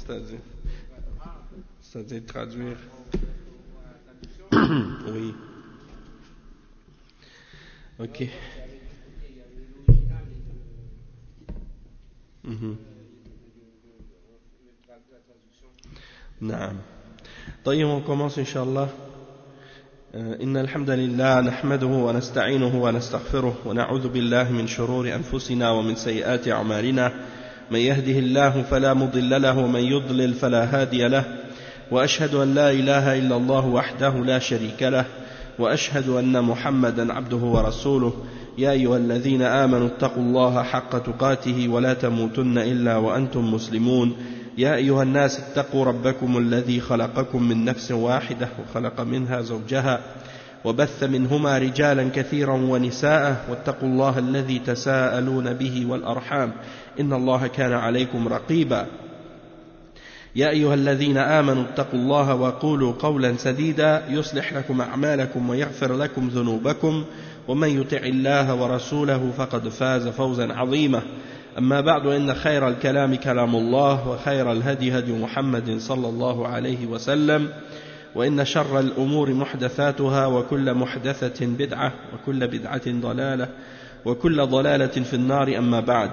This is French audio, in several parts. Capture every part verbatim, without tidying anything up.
C'est-à-dire, c'est-à-dire traduire. Oui. Ok. Mhm. نعم. طيب on commence إن شاء الله. إن الحمد لله نحمده ونستعينه ونستغفره ونعوذ بالله من شرور أنفسنا ومن سيئات أعمالنا من يهده الله فلا مضل له ومن يضلل فلا هادي له وأشهد أن لا إله إلا الله وحده لا شريك له وأشهد أن محمدا عبده ورسوله يا أيها الذين آمنوا اتقوا الله حق تقاته ولا تموتن إلا وأنتم مسلمون يا أيها الناس اتقوا ربكم الذي خلقكم من نفس واحدة وخلق منها زوجها وبث منهما رجالا كثيرا ونساء واتقوا الله الذي تساءلون به والأرحام إن الله كان عليكم رقيبا يا أيها الذين آمنوا اتقوا الله وقولوا قولا سديدا يصلح لكم أعمالكم ويغفر لكم ذنوبكم ومن يطع الله ورسوله فقد فاز فوزا عظيما أما بعد إن خير الكلام كلام الله وخير الهدي هدي محمد صلى الله عليه وسلم وإن شر الأمور محدثاتها وكل محدثة بدعة وكل بدعة ضلالة وكل ضلالة في النار أما بعد.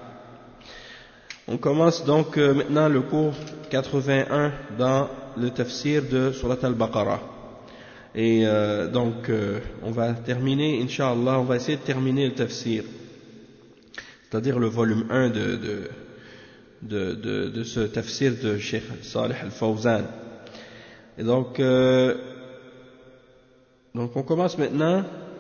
On commence donc euh, maintenant le cours quatre-vingt-un dans le tafsir de Surat al-Baqarah. Et euh, donc euh, on va terminer, Inch'Allah, on va essayer de terminer le tafsir, c'est-à-dire le volume un de, de, de, de, de ce tafsir de Cheikh Salih al-Fawzan. Et donc, euh, donc on commence maintenant.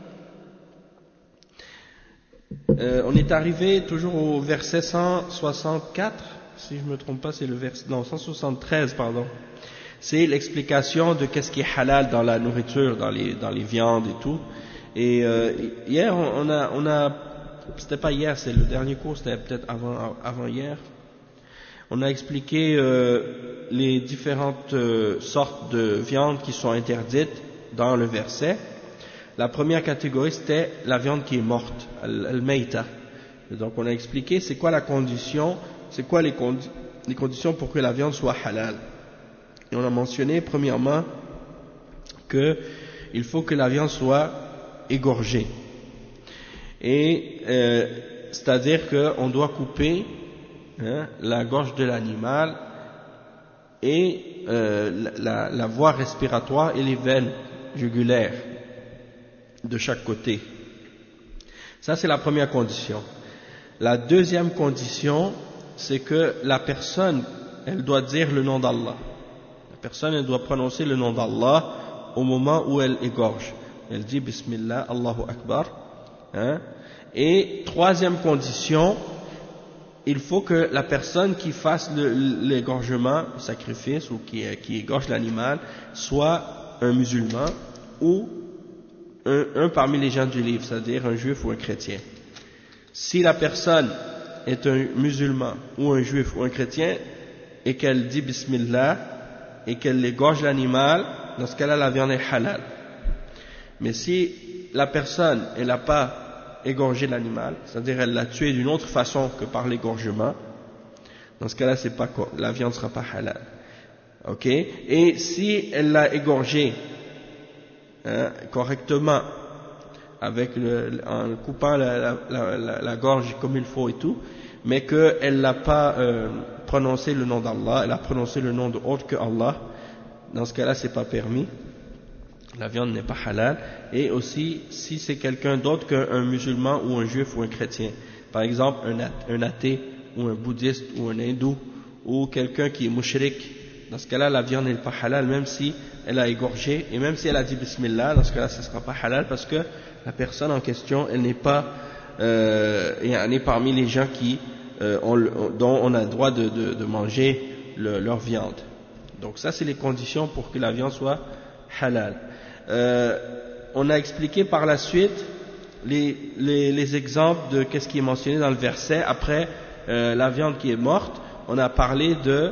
Euh, on est arrivé toujours au verset cent soixante-quatre, si je ne me trompe pas, c'est le verset, non, cent soixante-treize, pardon. C'est l'explication de qu'est-ce qui est halal dans la nourriture, dans les, dans les viandes et tout. Et euh, hier, on a, on a, c'était pas hier, c'est le dernier cours, c'était peut-être avant, avant hier. On a expliqué euh, les différentes euh, sortes de viandes qui sont interdites dans le verset. La première catégorie, c'était la viande qui est morte, al-mayta. Donc on a expliqué c'est quoi la condition, c'est quoi les, condi les conditions pour que la viande soit halal. Et on a mentionné premièrement que il faut que la viande soit égorgée. Et euh, c'est-à-dire qu'on doit couper hein, la gorge de l'animal et euh, la, la voie respiratoire et les veines jugulaires de chaque côté. Ça, c'est la première condition. La deuxième condition, c'est que la personne, elle doit dire le nom d'Allah. La personne, elle doit prononcer le nom d'Allah au moment où elle égorge. Elle dit Bismillah, Allahu Akbar. Hein? Et troisième condition, il faut que la personne qui fasse l'égorgement, le sacrifice, ou qui, qui égorge l'animal, soit un musulman ou Un, un parmi les gens du livre, c'est-à-dire un juif ou un chrétien. Si la personne est un musulman ou un juif ou un chrétien et qu'elle dit Bismillah et qu'elle égorge l'animal, dans ce cas-là, la viande est halal. Mais si la personne elle n'a pas égorgé l'animal, c'est-à-dire elle l'a tué d'une autre façon que par l'égorgement, dans ce cas-là, c'est pas, la viande ne sera pas halal. Ok? Et si elle l'a égorgé Hein, correctement, avec le, en coupant la, la, la, la gorge comme il faut et tout, mais qu'elle n'a pas euh, prononcé le nom d'Allah, elle a prononcé le nom d'autre que Allah, dans ce cas-là, c'est pas permis. La viande n'est pas halal. Et aussi, si c'est quelqu'un d'autre qu'un musulman ou un juif ou un chrétien, par exemple un, un athée ou un bouddhiste ou un hindou ou quelqu'un qui est mushrik, dans ce cas-là, la viande n'est pas halal, même si elle a égorgé, et même si elle a dit Bismillah, dans ce cas-là, ce ne sera pas halal, parce que la personne en question, elle n'est pas, euh, elle est parmi les gens qui, euh, ont, dont on a le droit de, de, de manger le, leur viande. Donc ça, c'est les conditions pour que la viande soit halal. Euh, on a expliqué par la suite les, les, les exemples de qu'est-ce qui est mentionné dans le verset. Après euh, la viande qui est morte, on a parlé de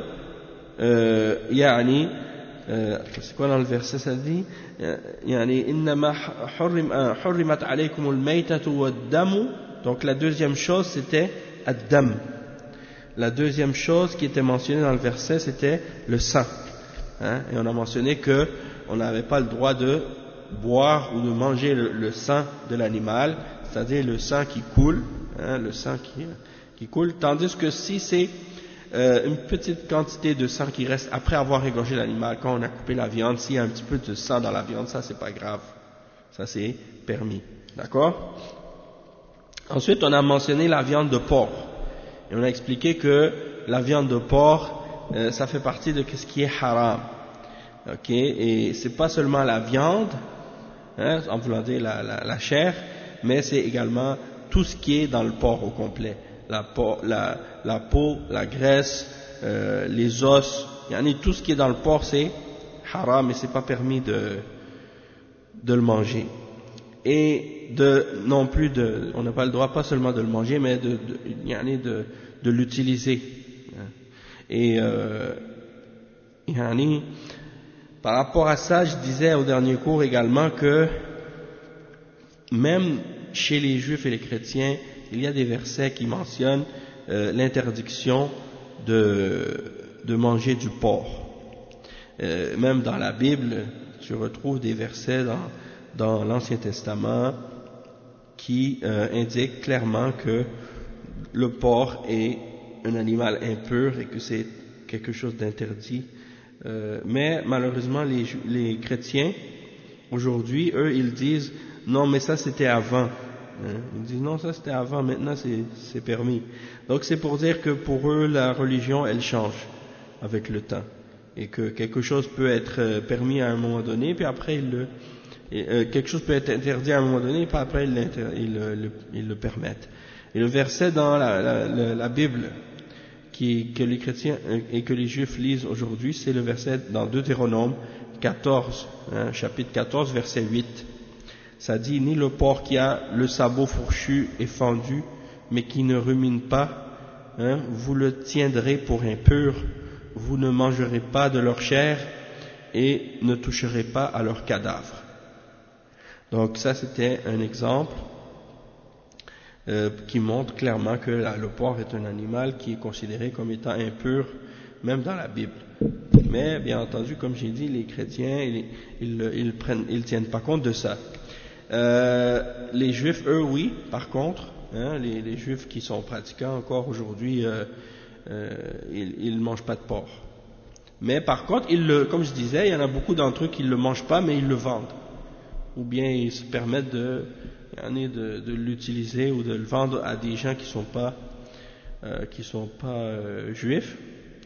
euh, yani, euh, c'est quoi dans le verset, ça dit yani innama hurrimat alaykum al-maytatu wad-damu. Donc la deuxième chose c'était ad-dam. la deuxième chose qui était mentionnée dans le verset, c'était le sang. Hein, et on a mentionné que on n'avait pas le droit de boire ou de manger le, le sang de l'animal, c'est-à-dire le sang qui coule, hein, le sang qui, qui coule, tandis que si c'est euh, une petite quantité de sang qui reste après avoir égorgé l'animal, quand on a coupé la viande, s'il y a un petit peu de sang dans la viande, ça c'est pas grave, ça c'est permis, d'accord? Ensuite, on a mentionné la viande de porc, et on a expliqué que la viande de porc, euh, ça fait partie de ce qui est haram, ok? Et c'est pas seulement la viande, hein, en voulant dire la, la, la chair, mais c'est également tout ce qui est dans le porc au complet, la, peau, la, la peau, la graisse, euh, les os, yani tout ce qui est dans le porc c'est haram et c'est pas permis de, de le manger. Et de, non plus de, on n'a pas le droit pas seulement de le manger, mais de, de, yani de, de l'utiliser. Et, euh, yani, par rapport à ça, je disais au dernier cours également que même chez les juifs et les chrétiens, il y a des versets qui mentionnent euh, l'interdiction de, de manger du porc. Euh, même dans la Bible, tu retrouves des versets dans, dans l'Ancien Testament qui euh, indiquent clairement que le porc est un animal impur et que c'est quelque chose d'interdit. Euh, mais malheureusement, les, les chrétiens, aujourd'hui, eux, ils disent non, mais ça c'était avant. Hein? Ils disent non, ça c'était avant, maintenant c'est permis. Donc c'est pour dire que pour eux, la religion, elle change avec le temps. Et que quelque chose peut être permis à un moment donné, puis après, il le, et, euh, quelque chose peut être interdit à un moment donné, puis après, ils, ils, le, ils le permettent. Et le verset dans la, la, la, la Bible qui, que les chrétiens et que les juifs lisent aujourd'hui, c'est le verset dans Deutéronome quatorze, hein, chapitre quatorze, verset huit. Ça dit, ni le porc qui a le sabot fourchu et fendu, mais qui ne rumine pas, hein, vous le tiendrez pour impur, vous ne mangerez pas de leur chair et ne toucherez pas à leur cadavre. Donc ça c'était un exemple euh, qui montre clairement que là, le porc est un animal qui est considéré comme étant impur, même dans la Bible. Mais bien entendu, comme j'ai dit, les chrétiens, ils, ils, ils prennent, ils tiennent pas compte de ça. Euh, les juifs, eux, oui, par contre, hein, les, les juifs qui sont pratiquants encore aujourd'hui, euh, euh, ils ne mangent pas de porc. Mais par contre, ils le, comme je disais, il y en a beaucoup d'entre eux qui ne le mangent pas, mais ils le vendent. Ou bien ils se permettent de, de, de l'utiliser ou de le vendre à des gens qui ne sont pas, euh, qui sont pas euh, juifs.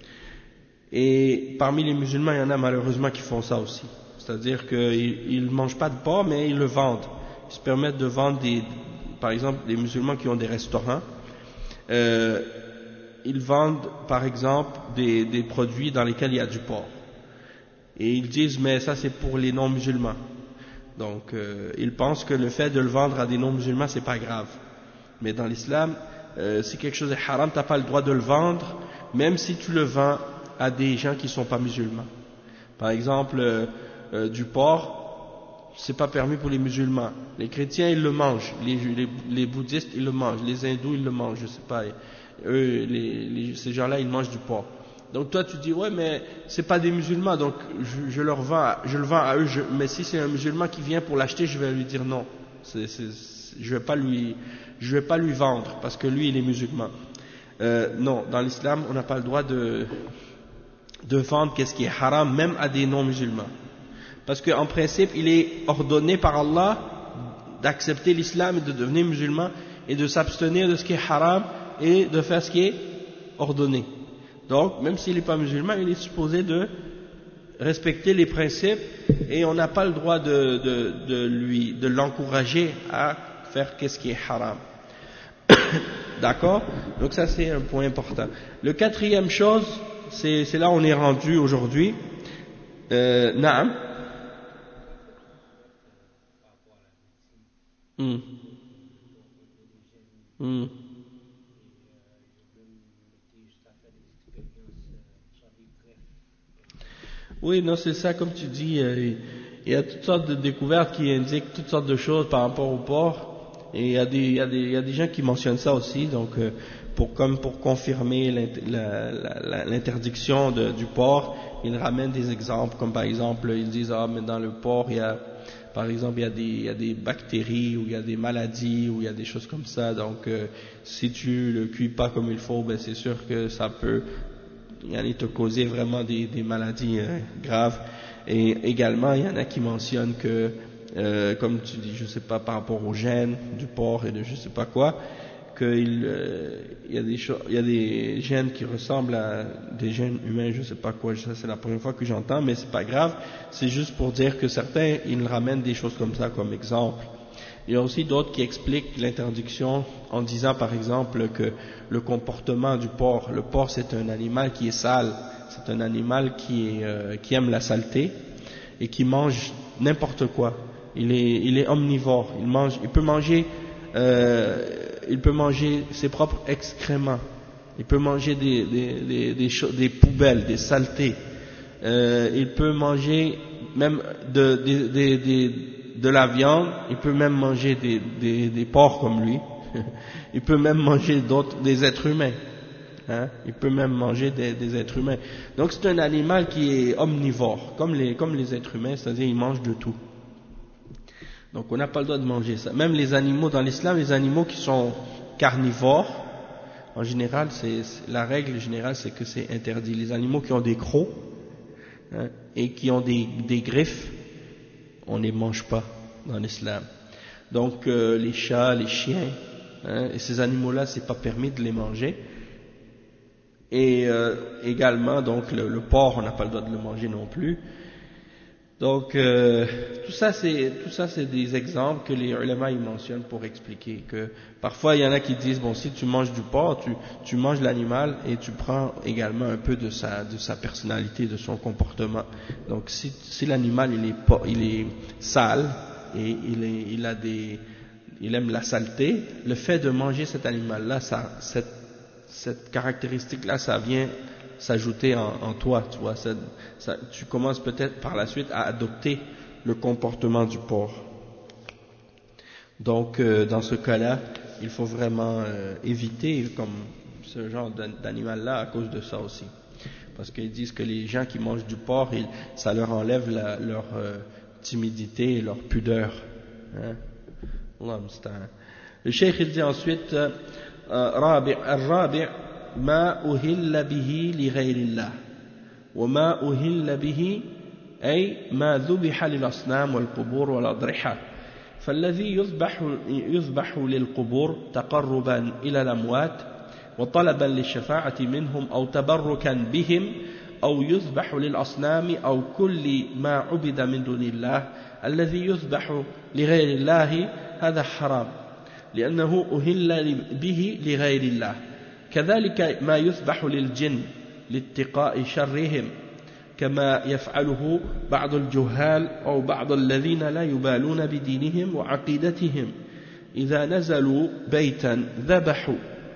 Et parmi les musulmans, il y en a malheureusement qui font ça aussi. C'est-à-dire qu'ils ne mangent pas de porc, mais ils le vendent. Ils se permettent de vendre, des, par exemple, des musulmans qui ont des restaurants. Euh, ils vendent, par exemple, des, des produits dans lesquels il y a du porc. Et ils disent, mais ça c'est pour les non-musulmans. Donc, euh, ils pensent que le fait de le vendre à des non-musulmans, c'est pas grave. Mais dans l'islam, euh, si quelque chose est haram, tu n'as pas le droit de le vendre, même si tu le vends à des gens qui ne sont pas musulmans. Par exemple, euh, euh, du porc, c'est pas permis pour les musulmans. Les chrétiens, ils le mangent. Les, les, les bouddhistes, ils le mangent. Les hindous, ils le mangent. Je sais pas. Eux, les, les, ces gens-là, ils mangent du porc. Donc toi, tu dis, ouais, mais c'est pas des musulmans, donc je, je leur vends, je le vends à eux. Je, mais si c'est un musulman qui vient pour l'acheter, je vais lui dire non. C'est, c'est, je vais pas lui, je vais pas lui vendre parce que lui, il est musulman. Euh, non, dans l'islam, on n'a pas le droit de de vendre qu'est-ce qui est haram, même à des non-musulmans. Parce qu'en principe, il est ordonné par Allah d'accepter l'islam et de devenir musulman et de s'abstenir de ce qui est haram et de faire ce qui est ordonné. Donc, même s'il n'est pas musulman, il est supposé de respecter les principes et on n'a pas le droit de, de, de lui, de l'encourager à faire qu'est-ce qui est haram. D'accord? Donc ça c'est un point important. Le quatrième chose, c'est, c'est là où on est rendu aujourd'hui. Euh, Naam. Hmm. Hmm. Oui, non, c'est ça, comme tu dis, euh, il y a toutes sortes de découvertes qui indiquent toutes sortes de choses par rapport au porc, Et il y a des, il y a des, il y a des gens qui mentionnent ça aussi, donc euh, pour comme pour confirmer l'interdiction de, du porc, ils ramènent des exemples, comme par exemple ils disent ah mais dans le porc il y a par exemple il y a des, il y a des bactéries ou il y a des maladies ou il y a des choses comme ça, donc euh, si tu le cuis pas comme il faut, ben c'est sûr que ça peut te causer vraiment des, des maladies euh, graves. Et également il y en a qui mentionnent que Euh, comme tu dis, je sais pas, par rapport aux gènes du porc et de je sais pas quoi, qu'il euh, y a des choses, il y a des gènes qui ressemblent à des gènes humains, je sais pas quoi, ça c'est la première fois que j'entends, mais c'est pas grave, c'est juste pour dire que certains, ils ramènent des choses comme ça comme exemple. Il y a aussi d'autres qui expliquent l'interdiction en disant par exemple que le comportement du porc, le porc c'est un animal qui est sale, c'est un animal qui, est, euh, qui aime la saleté et qui mange n'importe quoi. Il est, il est omnivore, il, mange, il, peut manger, euh, il peut manger ses propres excréments, il peut manger des, des, des, des, des poubelles, des saletés, euh, il peut manger même de, de, de, de, de la viande, il peut même manger des, des, des porcs comme lui, il peut même manger d'autres, des êtres humains, hein, il peut même manger des, des êtres humains. Donc c'est un animal qui est omnivore, comme les, comme les êtres humains, c'est-à-dire il mange de tout. Donc on n'a pas le droit de manger ça. Même les animaux dans l'islam, les animaux qui sont carnivores, en général, c'est, la règle générale c'est que c'est interdit. Les animaux qui ont des crocs hein, et qui ont des, des griffes, on ne les mange pas dans l'islam. Donc euh, les chats, les chiens, hein, et ces animaux-là, c'est pas permis de les manger. Et euh, également, donc le, le porc, on n'a pas le droit de le manger non plus. Donc euh, tout ça c'est tout ça c'est des exemples que les ulama ils mentionnent pour expliquer que parfois il y en a qui disent bon si tu manges du porc tu tu manges l'animal et tu prends également un peu de sa de sa personnalité, de son comportement. Donc si si l'animal il est pas, il est sale et il est il a des il aime la saleté, le fait de manger cet animal là ça cette cette caractéristique là ça vient s'ajouter en, en toi, tu vois, ça, ça, tu commences peut-être par la suite à adopter le comportement du porc. Donc, euh, dans ce cas-là, il faut vraiment euh, éviter comme ce genre d'animal-là à cause de ça aussi. Parce qu'ils disent que les gens qui mangent du porc, ils, ça leur enlève la, leur euh, timidité et leur pudeur. Hein? Le cheikh il dit ensuite, euh, Rabi' al-Rabi' ما أهل به لغير الله وما أهل به أي ما ذبح للأصنام والقبور والأضرحة فالذي يذبح, يذبح للقبور تقربا إلى الأموات وطلبا للشفاعة منهم أو تبركا بهم أو يذبح للأصنام أو كل ما عبد من دون الله الذي يذبح لغير الله هذا حرام لأنه أهل به لغير الله كذلك ما يذبح للجن لاتقاء شرهم كما يفعله بعض الجهال أو بعض الذين لا يبالون بدينهم وعقيدتهم إذا نزلوا بيتا ذبحوا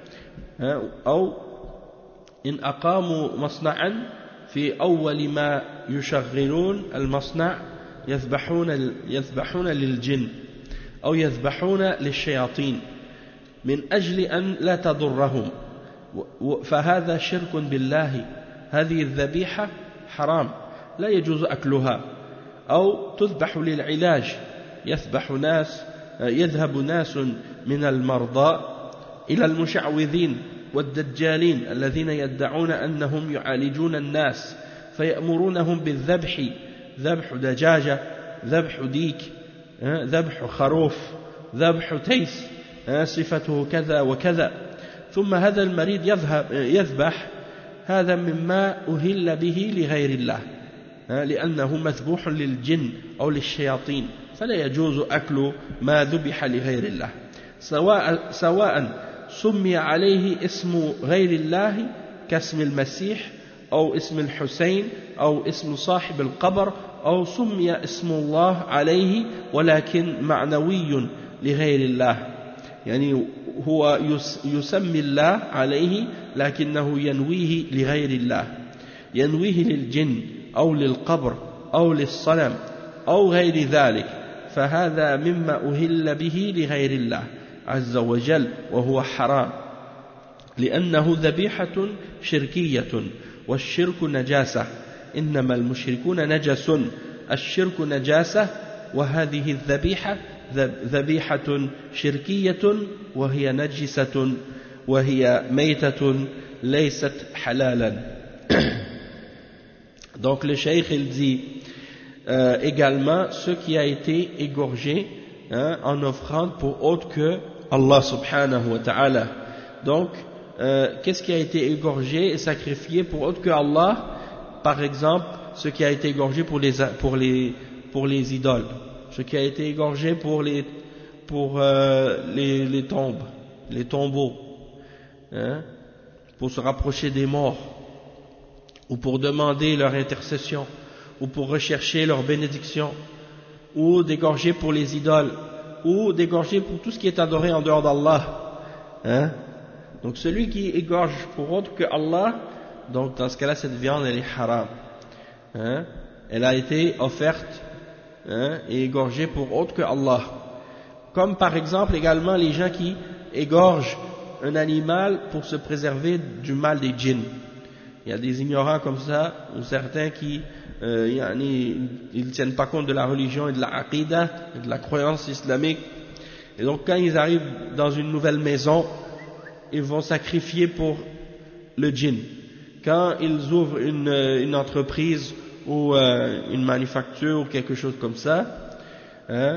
أو إن أقاموا مصنعا في أول ما يشغلون المصنع يذبحون, يذبحون للجن أو يذبحون للشياطين من أجل أن لا تضرهم فهذا شرك بالله هذه الذبيحة حرام لا يجوز أكلها أو تذبح للعلاج يذبح ناس يذهب ناس من المرضى إلى المشعوذين والدجالين الذين يدعون أنهم يعالجون الناس فيأمرونهم بالذبح ذبح دجاجة ذبح ديك ذبح خروف ذبح تيس صفته كذا وكذا ثم هذا المريض يذهب يذبح هذا مما أهل به لغير الله لأنه مذبوح للجن أو للشياطين فلا يجوز أكل ما ذبح لغير الله سواء, سواء سمي عليه اسم غير الله كاسم المسيح أو اسم الحسين أو اسم صاحب القبر أو سمي اسم الله عليه ولكن معنوي لغير الله يعني هو يسمي الله عليه لكنه ينويه لغير الله ينويه للجن أو للقبر أو للصنم أو غير ذلك فهذا مما أهل به لغير الله عز وجل وهو حرام لأنه ذبيحة شركية والشرك نجاسة إنما المشركون نجس الشرك نجاسة وهذه الذبيحة ذبيحة شركية وهي نجسة وهي ميتة ليست حلالا. Donc le cheikh il dit euh, également ce qui a été égorgé hein, en offrande pour autre que Allah subhanahu wa ta'ala. Donc euh, qu'est-ce qui a été égorgé et sacrifié pour autre que Allah? Par exemple ce qui a été égorgé pour les, pour les, pour les idoles, ce qui a été égorgé pour les, pour, euh, les, les tombes, les tombeaux, hein, pour se rapprocher des morts, ou pour demander leur intercession, ou pour rechercher leur bénédiction, ou d'égorger pour les idoles, ou d'égorger pour tout ce qui est adoré en dehors d'Allah. Hein? Donc celui qui égorge pour autre que Allah, donc dans ce cas-là cette viande elle est haram. Hein? Elle a été offerte hein, et égorgée pour autre que Allah. Comme par exemple également les gens qui égorgent un animal pour se préserver du mal des djinns. Il y a des ignorants comme ça, ou certains qui euh, ils ne tiennent pas compte de la religion et de la aqidah, et de la croyance islamique. Et donc quand ils arrivent dans une nouvelle maison, ils vont sacrifier pour le djinn. Quand ils ouvrent une, une entreprise ou euh, une manufacture ou quelque chose comme ça, hein,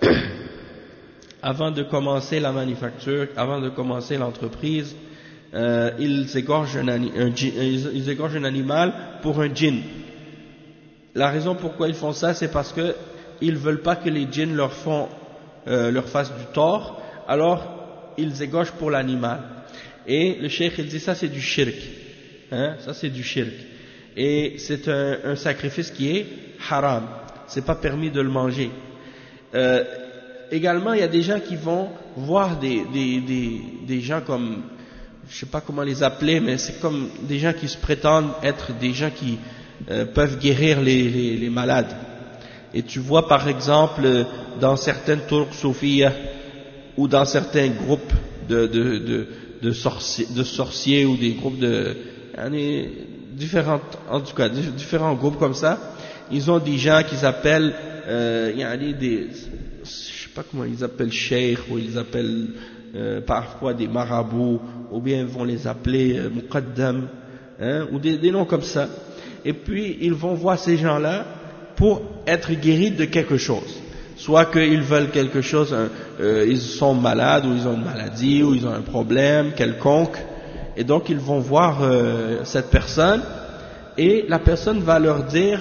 avant de commencer la manufacture, avant de commencer l'entreprise, euh, ils égorgent un, un, un, ils égorgent un animal pour un djinn. La raison pourquoi ils font ça, c'est parce que ils veulent pas que les djinns leur font, euh, leur fassent du tort, alors ils égorgent pour l'animal. Et le cheikh il dit ça c'est du shirk, hein, ça c'est du shirk. Et c'est un, un sacrifice qui est haram, c'est pas permis de le manger. Euh, également, il y a des gens qui vont voir des, des, des, des gens comme, je sais pas comment les appeler, mais c'est comme des gens qui se prétendent être des gens qui euh, peuvent guérir les, les, les malades. Et tu vois par exemple dans certaines tours soufiyas ou dans certains groupes de, de, de, de, sorciers, de sorciers ou des groupes de différentes, en tout cas différents groupes comme ça, ils ont des gens qu'ils appellent euh, il y a des, je sais pas comment ils appellent cheikh, ou ils appellent euh, parfois des marabouts, ou bien ils vont les appeler euh, muqaddam, hein, ou des, des noms comme ça. Et puis ils vont voir ces gens-là pour être guéris de quelque chose. Soit qu'ils veulent quelque chose, euh, ils sont malades, ou ils ont une maladie, ou ils ont un problème quelconque, et donc ils vont voir euh, cette personne, et la personne va leur dire,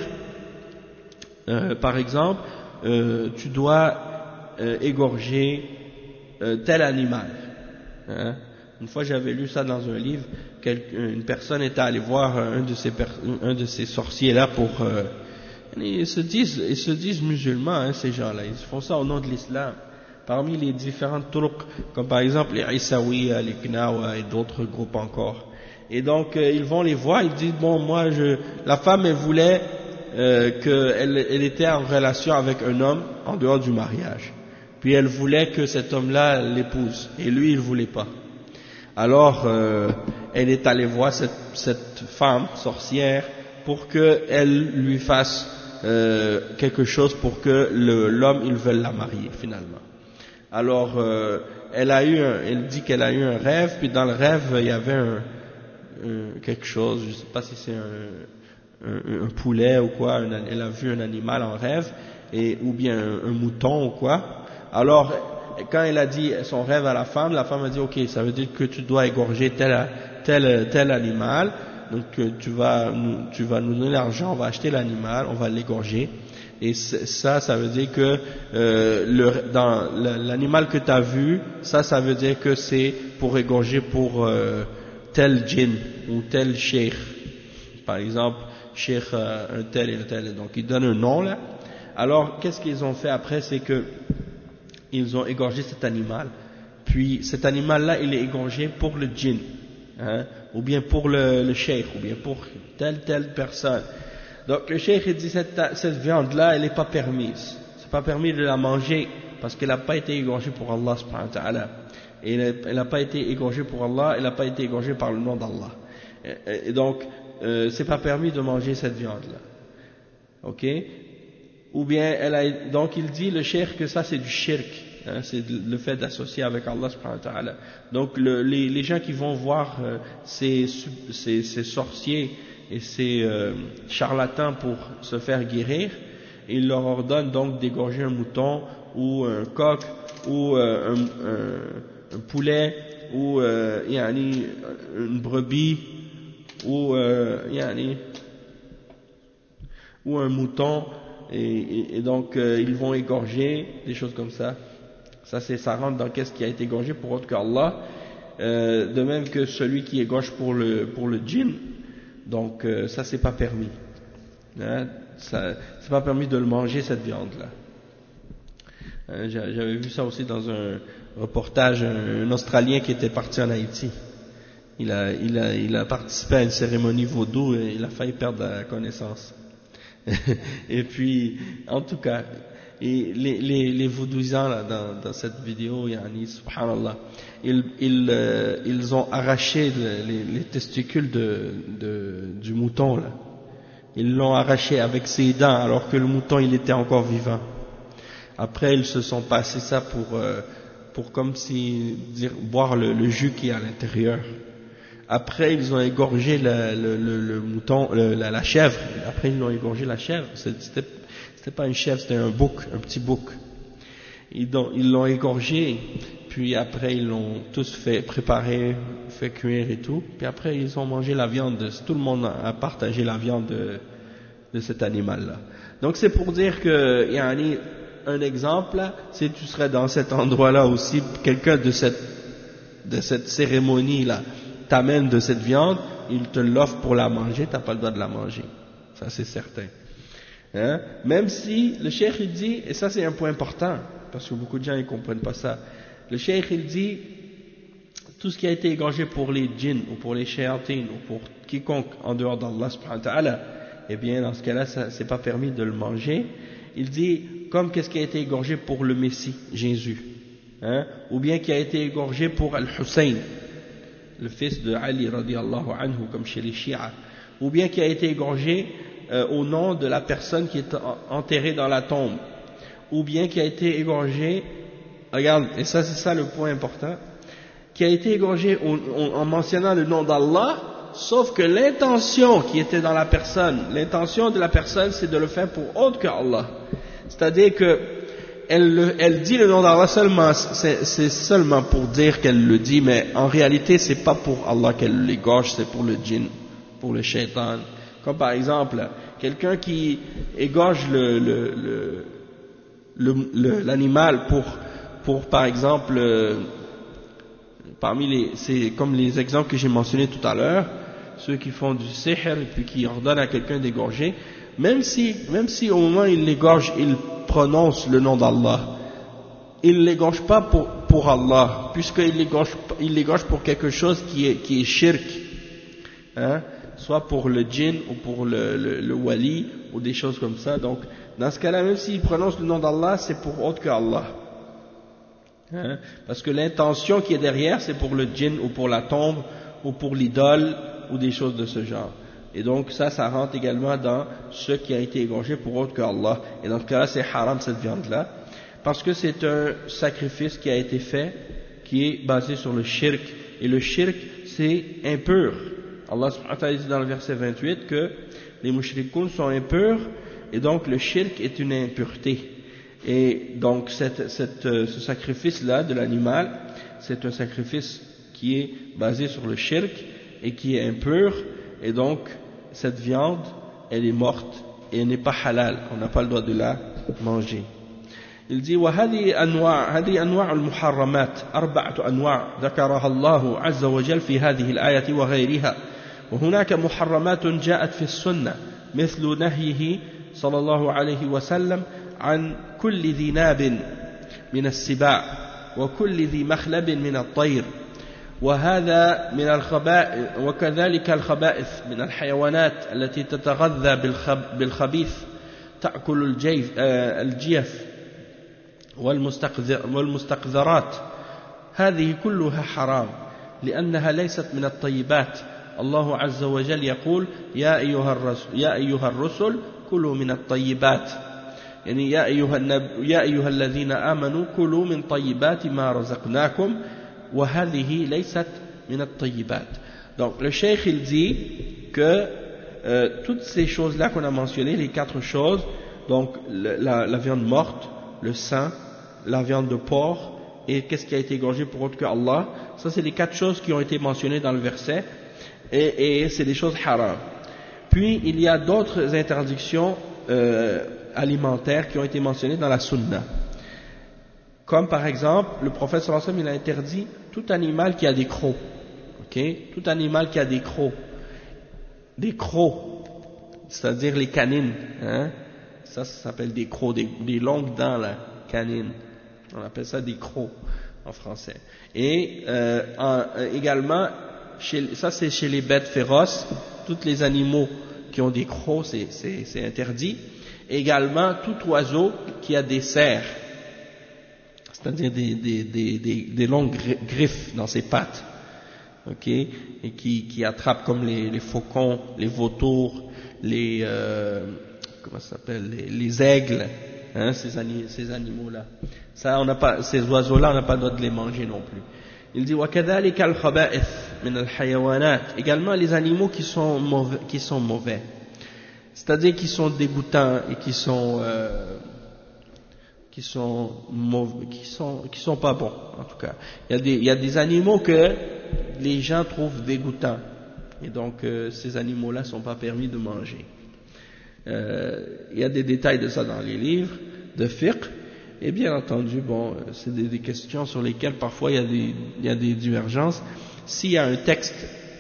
euh, par exemple, euh, tu dois euh, égorger euh, tel animal. Hein? Une fois j'avais lu ça dans un livre, une personne était allée voir un de ces, un de ces sorciers-là pour... Euh, ils se disent, ils se disent musulmans, hein, ces gens-là, ils font ça au nom de l'islam. Parmi les différentes turuq, comme par exemple les Issaouia, les Knawa et d'autres groupes encore. Et donc euh, ils vont les voir, ils disent bon moi je, la femme elle voulait euh, qu'elle elle était en relation avec un homme en dehors du mariage. Puis elle voulait que cet homme-là l'épouse et lui il voulait pas. Alors euh, elle est allée voir cette, cette femme sorcière pour qu'elle lui fasse euh, quelque chose pour que l'homme il veuille la marier finalement. Alors euh, elle a eu un, elle dit qu'elle a eu un rêve, puis dans le rêve il y avait un, un, quelque chose, je sais pas si c'est un, un, un poulet ou quoi, un, elle a vu un animal en rêve, et ou bien un, un mouton ou quoi. Alors quand elle a dit son rêve à la femme, la femme a dit ok, ça veut dire que tu dois égorger tel tel tel animal. Donc tu vas, tu vas nous donner l'argent, on va acheter l'animal, on va l'égorger. Et ça, ça veut dire que euh, le, dans l'animal que tu as vu, ça, ça veut dire que c'est pour égorger pour euh, tel djinn ou tel cheikh. Par exemple, cheikh euh, un tel et un tel. Donc ils donnent un nom là. Alors qu'est-ce qu'ils ont fait après, c'est que ils ont égorgé cet animal. Puis cet animal-là, il est égorgé pour le djinn. Hein, ou bien pour le, le cheikh, ou bien pour telle telle personne. Donc le cheikh il dit cette, cette viande là elle n'est pas permise, c'est pas permis de la manger parce qu'elle n'a pas été égorgée pour Allah subhanahu wa ta'ala. Et elle n'a pas été égorgée pour Allah, elle n'a pas été égorgée par le nom d'Allah. Et, et donc, euh, c'est pas permis de manger cette viande-là. Ok? Ou bien, elle a, donc il dit, le cheikh, que ça c'est du shirk. Hein, c'est le fait d'associer avec Allah subhanahu wa ta'ala. Donc, le, les, les gens qui vont voir euh, ces, ces, ces sorciers et ces euh, charlatans pour se faire guérir, il leur ordonne donc d'égorger un mouton ou un coq ou euh, un, un, un poulet ou euh, yani, une brebis ou euh, yani, ou un mouton et, et, et donc euh, ils vont égorger des choses comme ça. Ça, c'est, ça rentre dans qu'est-ce qui a été égorgé pour autre qu'Allah, euh, de même que celui qui égorge pour le, pour le djinn. Donc euh, ça, c'est pas permis. Hein, ça, c'est pas permis de le manger, cette viande-là. Hein, j'avais vu ça aussi dans un reportage, un, un Australien qui était parti en Haïti. Il a, il a, il a participé à une cérémonie vaudou et il a failli perdre la connaissance. Et puis, en tout cas, et les, les, les vaudouisants là, dans, dans cette vidéo, yani, subhanallah, ils, ils, euh, ils ont arraché le, les, les testicules de, de, du mouton là. Ils l'ont arraché avec ses dents alors que le mouton il était encore vivant. Après ils se sont passés ça pour, euh, pour comme si dire, boire le, le jus qui est à l'intérieur. Après ils ont égorgé le, le, le, le mouton, le, la, la chèvre. Après ils l'ont égorgé la chèvre. C'était, c'était pas une chèvre, c'était un bouc, un petit bouc. Ils l'ont, ils l'ont égorgé. Puis après ils l'ont tous fait préparer, fait cuire et tout. Puis après ils ont mangé la viande. De, tout le monde a partagé la viande de, de cet animal-là. Donc c'est pour dire que, il y a un, un exemple là, si tu serais dans cet endroit-là aussi, quelqu'un de cette, de cette cérémonie-là t'amène de cette viande, il te l'offre pour la manger, t'as pas le droit de la manger. Ça c'est certain. Hein? Même si le cheikh il dit, et ça c'est un point important, parce que beaucoup de gens ils comprennent pas ça. Le cheikh il dit, tout ce qui a été égorgé pour les djinns ou pour les shayatines ou pour quiconque en dehors d'Allah subhanahu wa ta'ala, eh bien dans ce cas-là, ça c'est pas permis de le manger. Il dit, comme qu'est-ce qui a été égorgé pour le Messie, Jésus, hein, ou bien qui a été égorgé pour Al-Hussein, le fils de Ali radiallahu anhu, comme chez les Shia, ou bien qui a été égorgé euh, au nom de la personne qui est enterrée dans la tombe, ou bien qui a été égorgé, regarde, et ça c'est ça le point important, qui a été égorgé en, en, en mentionnant le nom d'Allah, sauf que l'intention qui était dans la personne, l'intention de la personne c'est de le faire pour autre que Allah. C'est-à-dire que elle, elle dit le nom d'Allah seulement, c'est, c'est seulement pour dire qu'elle le dit, mais en réalité c'est pas pour Allah qu'elle l'égorge, c'est pour le djinn, pour le shaitan. Comme par exemple, quelqu'un qui égorge le, le, le, le, le, l'animal pour, pour par exemple, euh, parmi les, c'est comme les exemples que j'ai mentionnés tout à l'heure, ceux qui font du sihr et puis qui ordonnent à quelqu'un d'égorger, même si, même si au moment où il l'égorge, il prononce le nom d'Allah, il ne l'égorge pas pour, pour Allah, puisqu'il l'égorge, il l'égorge pour quelque chose qui est, qui est shirk, hein, soit pour le djinn ou pour le, le, le wali ou des choses comme ça. Donc, dans ce cas-là, même s'il prononce le nom d'Allah, c'est pour autre que Allah. Hein, parce que l'intention qui est derrière, c'est pour le djinn ou pour la tombe ou pour l'idole ou des choses de ce genre. Et donc ça, ça rentre également dans ce qui a été égorgé pour autre que Allah. Et dans ce cas-là, c'est haram cette viande-là, parce que c'est un sacrifice qui a été fait, qui est basé sur le shirk. Et le shirk, c'est impur. Allah subhanahu wa ta'ala dit dans le verset vingt-huit que les mushrikoun sont impurs, et donc le shirk est une impureté. Et donc cette, cette, ce sacrifice-là de l'animal, c'est un sacrifice qui est basé sur le shirk et qui est impur, et donc cette viande, elle est morte et elle n'est pas halal, on n'a pas le droit de la manger. Il dit وهذه أنواع هذه أنواع المحرمات أربعة أنواع ذكرها الله عز وجل في هذه الآية وغيرها، وهناك محرمات جاءت في السنة مثل نهيه صلى الله عليه وسلم عن كل ذي ناب من السباع وكل ذي مخلب من الطير، وهذا من الخبائث، وكذلك الخبائث من الحيوانات التي تتغذى بالخبيث تأكل الجيف الجيف والمستقذرات هذه كلها حرام لأنها ليست من الطيبات. الله عز وجل يقول يا أيها الرسل, يا أيها الرسل كلوا من الطيبات يعني يا أيها, النب... يا أيها الذين آمنوا كلوا من طيبات ما رزقناكم وهذه ليست من الطيبات. Donc le cheikh il dit que euh, toutes ces choses là qu'on a mentionnées, les quatre choses, donc la, la viande morte, le sang, la viande de porc et qu'est-ce qui a été égorgé pour autre que Allah, ça c'est les quatre choses qui ont été mentionnées dans le verset et, et c'est des choses haram. Puis il y a d'autres interdictions euh, alimentaires qui ont été mentionnées dans la sunna, comme par exemple le prophète sallallahu alayhi wa sallam il a interdit tout animal qui a des crocs, ok, tout animal qui a des crocs, des crocs, c'est-à-dire les canines, hein, ça, ça s'appelle des crocs, des, des longues dents là, canines, on appelle ça des crocs en français. Et euh, en, également, chez, ça c'est chez les bêtes féroces, tous les animaux qui ont des crocs, c'est, c'est, c'est interdit. Également, tout oiseau qui a des serres, c'est-à-dire des, des, des, des, des longues griffes dans ses pattes, ok, et qui, qui attrape comme les, les faucons, les vautours, les euh, comment ça s'appelle, les, les aigles, hein, ces, ani, ces animaux-là. Ça, on n'a pas, ces oiseaux-là, on n'a pas le droit de les manger non plus. Il dit وَكَذَلِكَ الْخَبَائِث مِنَ الْحَيَوَانَاتِ, également les animaux qui sont mauvais, qui sont mauvais, c'est-à-dire qui sont dégoûtants et qui sont euh, qui sont mauvais, qui sont qui sont pas bons en tout cas. Il y a des il y a des animaux que les gens trouvent dégoûtants et donc euh, ces animaux-là sont pas permis de manger. Euh, il y a des détails de ça dans les livres de fiqh et bien entendu bon c'est des, des questions sur lesquelles parfois il y a des il y a des divergences. S'il y a un texte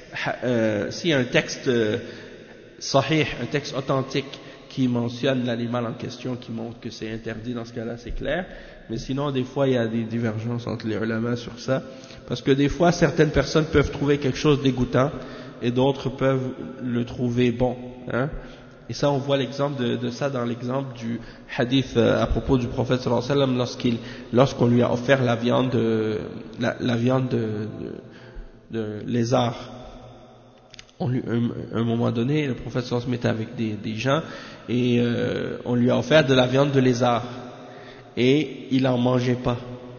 euh, s'il y a un texte euh, sahih, un texte authentique qui mentionne l'animal en question, qui montre que c'est interdit, dans ce cas-là c'est clair, mais sinon des fois il y a des divergences entre les ulama sur ça, parce que des fois certaines personnes peuvent trouver quelque chose dégoûtant et d'autres peuvent le trouver bon, hein. Et ça on voit l'exemple de, de ça dans l'exemple du hadith euh, à propos du prophète sallallahu alayhi wa sallam lorsqu'il, lorsqu'on lui a offert la viande de, la, la viande de, de, de lézard. On lui, un, un moment donné, le prophète se mettait avec des, des gens et euh, on lui a offert de la viande de lézard et il n'en mangeait pas.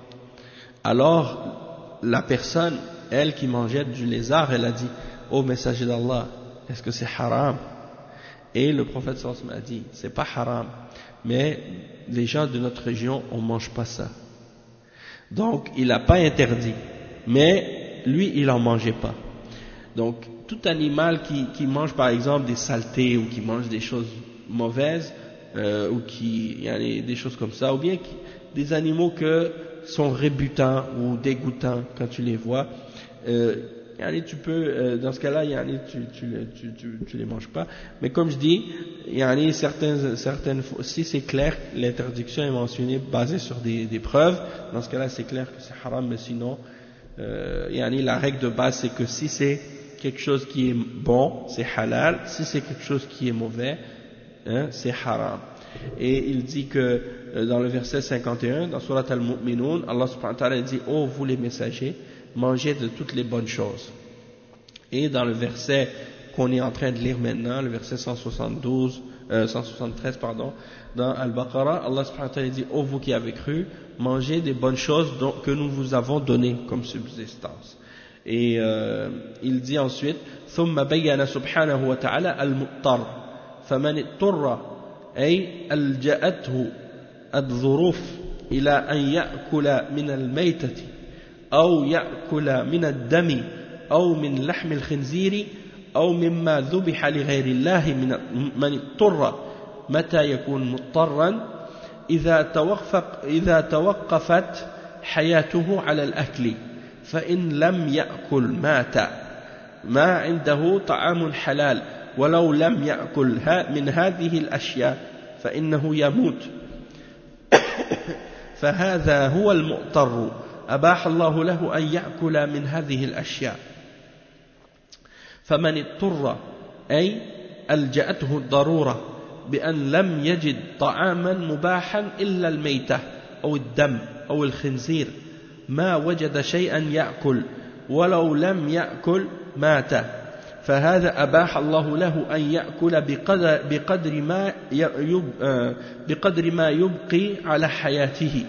Alors la personne, elle qui mangeait du lézard, elle a dit « Oh messager d'Allah, est-ce que c'est haram ?» Et le prophète sallallahu alayhi wa sallam a dit « C'est pas haram, mais les gens de notre région, on mange pas ça. » Donc il n'a pas interdit, mais lui il n'en mangeait pas. Donc tout animal qui, qui mange par exemple des saletés ou qui mange des choses mauvaises euh, ou qui il y a des choses comme ça, ou bien qui, des animaux que sont rébutants ou dégoûtants quand tu les vois, euh, tu peux euh, dans ce cas-là tu, tu, tu, tu, tu les manges pas, mais comme je dis certaines, certaines fois, si c'est clair l'interdiction est mentionnée basée sur des, des preuves, dans ce cas-là c'est clair que c'est haram, mais sinon euh, la règle de base c'est que si c'est quelque chose qui est bon, c'est halal. Si c'est quelque chose qui est mauvais, hein, c'est haram. Et il dit que euh, dans le verset cinquante et un, dans Surat Al-Mu'minun, Allah subhanahu wa ta'ala dit « Oh, vous les messagers, mangez de toutes les bonnes choses. » Et dans le verset qu'on est en train de lire maintenant, le verset cent soixante-douze, euh, cent soixante-treize, pardon, dans Al-Baqarah, Allah subhanahu wa ta'ala dit « Oh, vous qui avez cru, mangez des bonnes choses dont, que nous vous avons données comme subsistance. » Et euh, il dit ensuite ثم بين سبحانه وتعالى المضطر فمن اضطر أي ألجأته الظروف إلى أن يأكل من الميتة أو يأكل من الدم أو من لحم الخنزير أو مما ذبح لغير الله من من اضطر متى يكون مضطرا إذا توقف إذا توقفت حياته على الأكل فإن لم يأكل مات ما عنده طعام حلال ولو لم يأكل من هذه الأشياء فإنه يموت فهذا هو المضطر أباح الله له أن يأكل من هذه الأشياء فمن اضطر أي ألجأته الضرورة بأن لم يجد طعاما مباحا إلا الميتة أو الدم أو الخنزير ما وجد شيئا يأكل ولو لم يأكل مات فهذا أباح الله له أن يأكل بقدر, بقدر, ما يب بقدر ما يبقي على حياته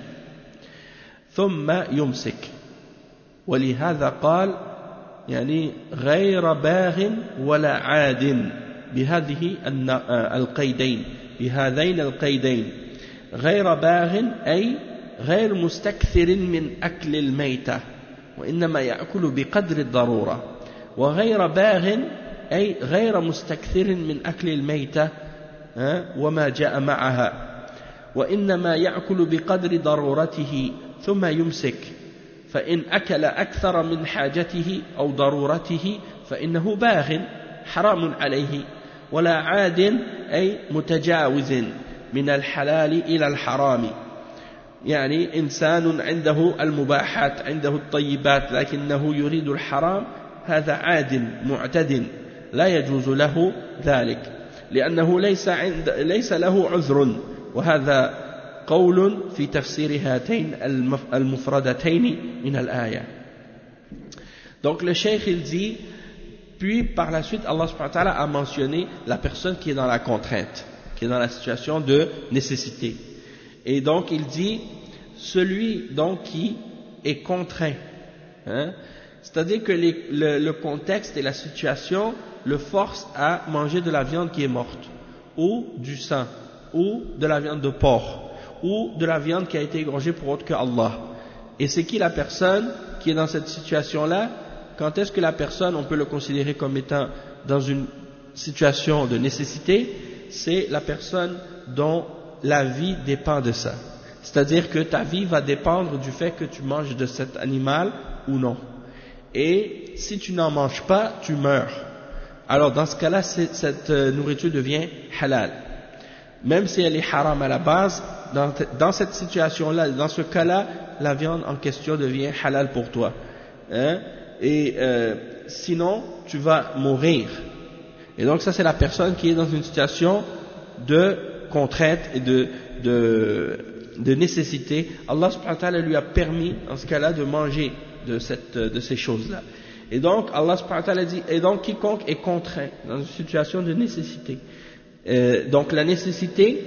ثم يمسك ولهذا قال يعني غير باغ ولا عاد بهذه القيدين بهذين القيدين غير باغ أي غير مستكثر من أكل الميتة وإنما يأكل بقدر الضرورة وغير باغ أي غير مستكثر من أكل الميتة وما جاء معها وإنما يأكل بقدر ضرورته ثم يمسك فإن أكل أكثر من حاجته أو ضرورته فإنه باغ حرام عليه ولا عاد أي متجاوز من الحلال إلى الحرام يعني إنسان عنده المباحات عنده الطيبات لكنه يريد الحرام هذا عاد معتد لا يجوز له ذلك لأنه ليس, عند ليس له عذر وهذا قول في تفسير هاتين المفردتين من الآية. Donc le cheikh il dit puis par la suite Allah subhanahu wa ta'ala a mentionné la personne qui est dans la contrainte qui est dans la situation de nécessité et donc il dit celui donc qui est contraint hein, c'est-à-dire que les, le, le contexte et la situation le forcent à manger de la viande qui est morte ou du sang ou de la viande de porc ou de la viande qui a été égorgée pour autre que Allah. Et c'est qui la personne qui est dans cette situation-là? Quand est-ce que la personne, on peut le considérer comme étant dans une situation de nécessité? C'est la personne dont la vie dépend de ça. C'est-à-dire que ta vie va dépendre du fait que tu manges de cet animal ou non. Et si tu n'en manges pas, tu meurs. Alors dans ce cas-là, cette nourriture devient halal. Même si elle est haram à la base, dans, dans cette situation-là, dans ce cas-là, la viande en question devient halal pour toi. Hein? Et euh, sinon, tu vas mourir. Et donc ça, c'est la personne qui est dans une situation de contrainte et de, de, de nécessité. Allah subhanahu wa ta'ala lui a permis, dans ce cas-là, de manger de, cette, de ces choses-là. Et donc, Allah subhanahu wa ta'ala dit, et donc quiconque est contraint dans une situation de nécessité. Euh, donc la nécessité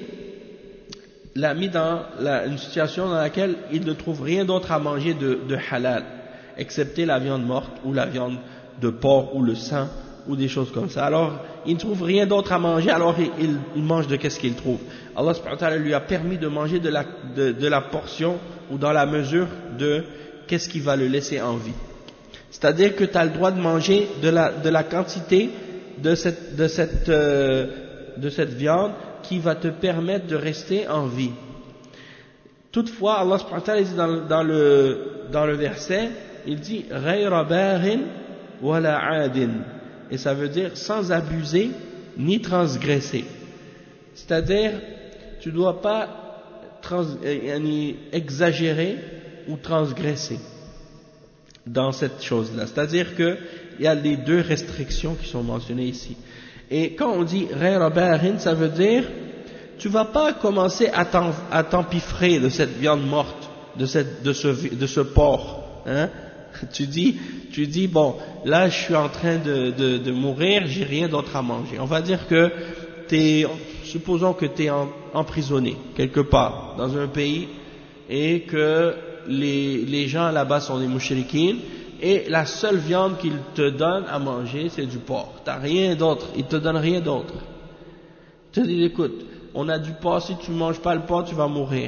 l'a mis dans la, une situation dans laquelle il ne trouve rien d'autre à manger de, de halal, excepté la viande morte ou la viande de porc ou le sang ou des choses comme ça. Alors il ne trouve rien d'autre à manger, alors il, il, il mange de qu'est-ce qu'il trouve. Allah subhanahu wa ta'ala lui a permis de manger de la, de, de la portion ou dans la mesure de qu'est-ce qui va le laisser en vie. C'est-à-dire que tu as le droit de manger de la, de la quantité de cette, de cette euh, de cette viande qui va te permettre de rester en vie. Toutefois, Allah subhanahu wa ta'ala dit dans, dans, le, dans le verset, il dit « Ghayra barin wala adin » et ça veut dire sans abuser ni transgresser. C'est-à-dire, tu ne dois pas trans, ni exagérer ou transgresser dans cette chose-là. C'est-à-dire qu'il y a les deux restrictions qui sont mentionnées ici. Et quand on dit ghayra barin, ça veut dire tu vas pas commencer à t'empiffrer de cette viande morte, de, cette, de, ce, de ce porc. Hein? Tu dis, tu dis bon, là je suis en train de, de, de mourir, j'ai rien d'autre à manger. On va dire que t'es, supposons que tu es en, emprisonné quelque part dans un pays et que les, les gens là-bas sont des mouchriquines. Et la seule viande qu'il te donne à manger, c'est du porc. T'as rien d'autre. Il te donne rien d'autre. Tu te dis, écoute, on a du porc. Si tu ne manges pas le porc, tu vas mourir.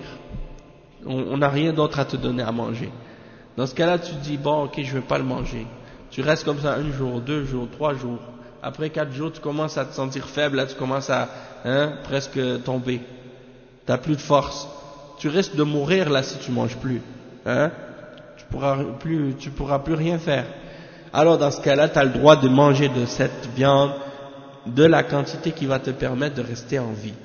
On n'a rien d'autre à te donner à manger. Dans ce cas-là, tu te dis, bon, ok, je ne vais pas le manger. Tu restes comme ça un jour, deux jours, trois jours. Après quatre jours, tu commences à te sentir faible. Là, tu commences à hein, presque tomber. Tu n'as plus de force. Tu risques de mourir là si tu ne manges plus. Hein? Tu pourras plus, tu pourras plus rien faire. Alors dans ce cas-là, tu as le droit de manger de cette viande, de la quantité qui va te permettre de rester en vie.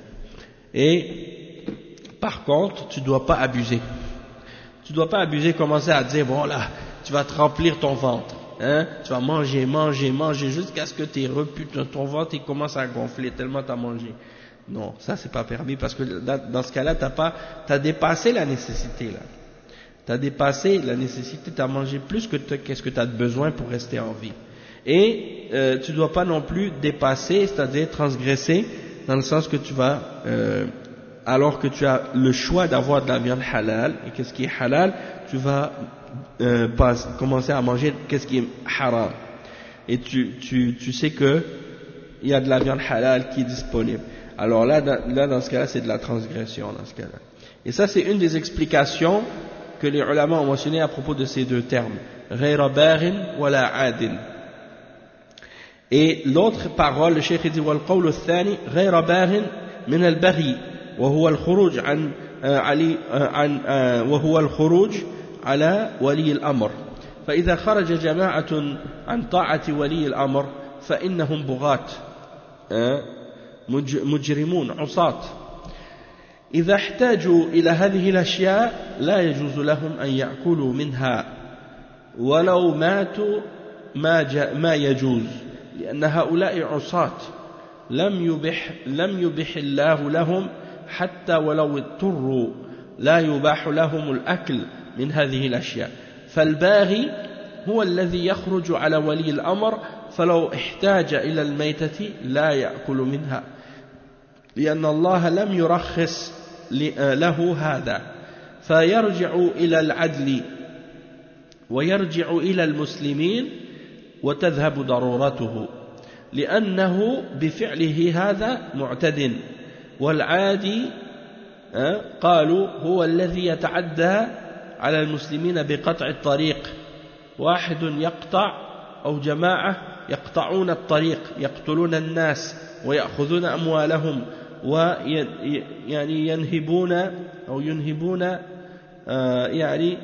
Et par contre, tu ne dois pas abuser. Tu ne dois pas abuser, commencer à dire, bon là, tu vas te remplir ton ventre. Hein? Tu vas manger, manger, manger, jusqu'à ce que tes repas, ton ventre il commence à gonfler tellement tu as mangé. Non, ça c'est pas permis parce que dans ce cas-là, t'as pas, t'as dépassé la nécessité là. T'as dépassé la nécessité, t'as mangé plus que qu'est-ce que t'as de besoin pour rester en vie. Et euh, tu dois pas non plus dépasser, c'est-à-dire transgresser, dans le sens que tu vas, euh, alors que tu as le choix d'avoir de la viande halal, et qu'est-ce qui est halal, tu vas euh, pas, commencer à manger qu'est-ce qui est haram. Et tu, tu, tu sais que il y a de la viande halal qui est disponible. Alors là, dans, là, dans ce cas-là, c'est de la transgression, dans ce cas-là. Et ça, c'est une des explications que les ulama ont mentionné à propos de ces deux termes. غير باغ ولا عاد. Et l'autre parole, le cheikh dit والقول الثاني غير باغ من البغي وهو الخروج عن علي عن وهو الخروج على ولي الأمر. فإذا خرج جماعة عن طاعة ولي الأمر فإنهم بغاة مجرمون عصاة. إذا احتاجوا إلى هذه الأشياء لا يجوز لهم أن يأكلوا منها ولو ماتوا ما ما يجوز لأن هؤلاء عصاة لم يبح لم يبح الله لهم حتى ولو اضطروا لا يباح لهم الأكل من هذه الأشياء. فالباغي هو الذي يخرج على ولي الأمر فلو احتاج إلى الميتة لا يأكل منها لأن الله لم يرخص له هذا فيرجع إلى العدل ويرجع إلى المسلمين وتذهب ضرورته لأنه بفعله هذا معتد. والعادي قالوا هو الذي يتعدى على المسلمين بقطع الطريق. واحد يقطع أو جماعة يقطعون الطريق يقتلون الناس ويأخذون أموالهم ويعني ينهبون أو ينهبون يعني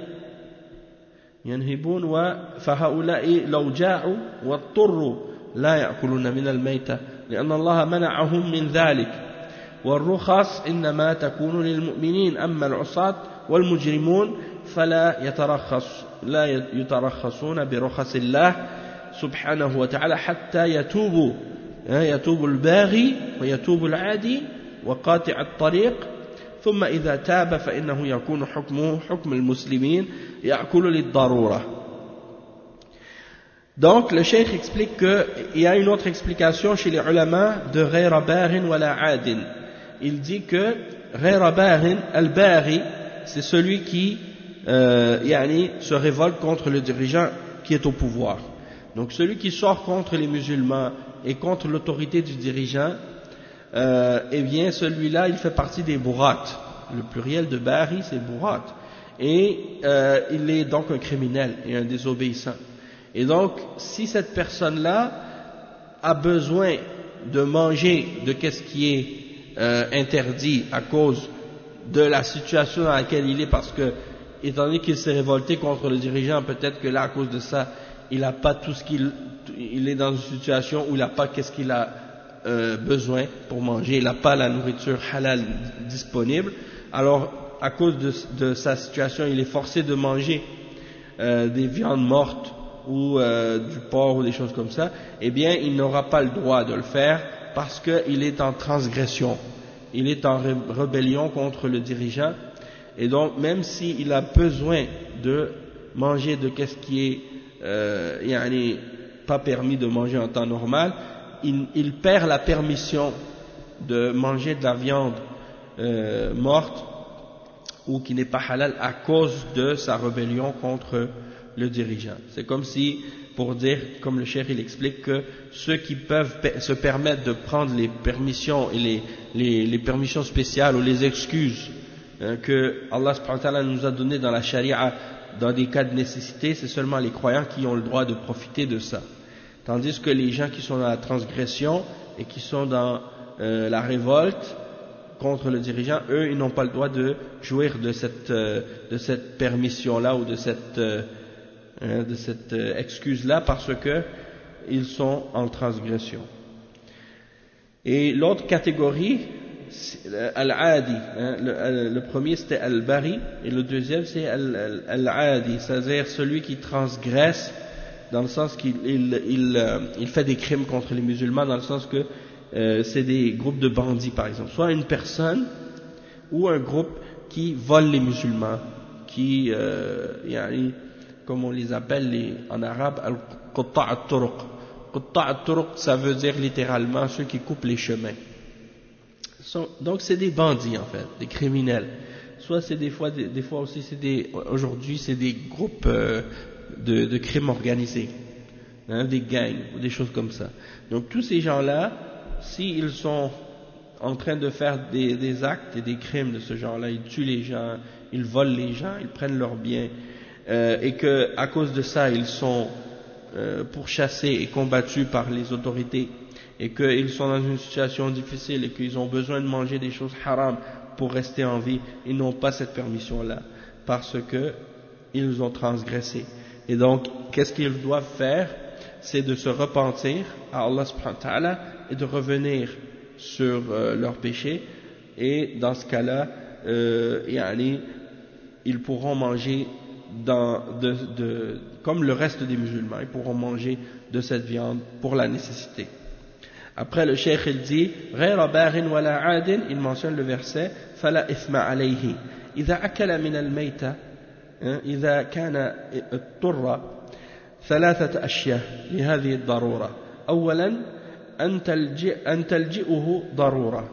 ينهبون فهؤلاء لو جاعوا واضطروا لا يأكلون من الميتة لأن الله منعهم من ذلك. والرخص إنما تكون للمؤمنين أما العصاة والمجرمون فلا يترخص لا يترخصون برخص الله سبحانه وتعالى حتى يتوبوا يتوب الباغي ويتوب العادي وقاطع الطريق ثم إذا تاب فإنه يكون حكمه حكم المسلمين يأكل للضرورة. Donc le cheikh explique qu'il y a une autre explication chez les ulama de غير باغ ولا عاد. Il dit que غير باغ al-baghi c'est celui qui euh, yani, se révolte contre le dirigeant qui est au pouvoir. Donc celui qui sort contre les musulmans et contre l'autorité du dirigeant, euh, eh bien celui-là il fait partie des bourrat. Le pluriel de bari c'est bourrat. Et euh, il est donc un criminel et un désobéissant. Et donc si cette personne-là a besoin de manger de qu'est-ce qui est euh, interdit à cause de la situation dans laquelle il est, parce que étant donné qu'il s'est révolté contre le dirigeant, peut-être que là à cause de ça il n'a pas tout ce qu'il il est dans une situation où il n'a pas qu'est-ce qu'il a euh, besoin pour manger, il n'a pas la nourriture halal disponible, alors à cause de, de sa situation il est forcé de manger euh, des viandes mortes ou euh, du porc ou des choses comme ça, eh bien il n'aura pas le droit de le faire parce qu'il est en transgression, il est en rébellion contre le dirigeant. Et donc même s'il a besoin de manger de qu'est-ce qui est euh, yani, pas permis de manger en temps normal, il, il perd la permission de manger de la viande euh, morte ou qui n'est pas halal à cause de sa rébellion contre le dirigeant. C'est comme si, pour dire, comme le cheikh il explique, que ceux qui peuvent se permettre de prendre les permissions et les, les, les permissions spéciales ou les excuses hein, que Allah subhanahu wa ta'ala nous a données dans la charia dans des cas de nécessité, c'est seulement les croyants qui ont le droit de profiter de ça. Tandis que les gens qui sont dans la transgression et qui sont dans euh, la révolte contre le dirigeant, eux, ils n'ont pas le droit de jouir de cette, euh, de cette permission-là ou de cette, euh, hein, de cette euh, excuse-là parce que ils sont en transgression. Et l'autre catégorie, Al-Adi, hein, le, le premier c'était Al-Bari et le deuxième c'est Al-Adi, c'est-à-dire celui qui transgresse dans le sens qu'il il, il, il fait des crimes contre les musulmans, dans le sens que euh, c'est des groupes de bandits par exemple, soit une personne ou un groupe qui vole les musulmans, qui, euh, yani, comme on les appelle les, en arabe, al-Qutta' al-Turuq. Qutta' al-Turuq, ça veut dire littéralement ceux qui coupent les chemins. Donc c'est des bandits en fait, des criminels. Soit c'est des fois, des, des fois aussi c'est des, aujourd'hui c'est des groupes euh, de, de crimes organisés, hein, des gangs ou des choses comme ça. Donc tous ces gens-là, s'ils sont en train de faire des, des actes et des crimes de ce genre-là, ils tuent les gens, ils volent les gens, ils prennent leurs biens, euh, et que à cause de ça ils sont euh, pourchassés et combattus par les autorités, et qu'ils sont dans une situation difficile et qu'ils ont besoin de manger des choses haram pour rester en vie, ils n'ont pas cette permission-là, parce que ils ont transgressé. Et donc, qu'est-ce qu'ils doivent faire? C'est de se repentir à Allah subhanahu wa ta'ala et de revenir sur euh, leurs péchés, et dans ce cas-là, euh, yani, ils pourront manger dans, de, de, comme le reste des musulmans, ils pourront manger de cette viande pour la nécessité. Après le cheikh il dit غير باغ ولا عاد, il mentionne le verset فلا إثم عليه إذا أكل من الميتة إذا كان اضطر ثلاثة أشياء لهذه الضرورة. أولا أن تلجئ أن تلجئه ضرورة،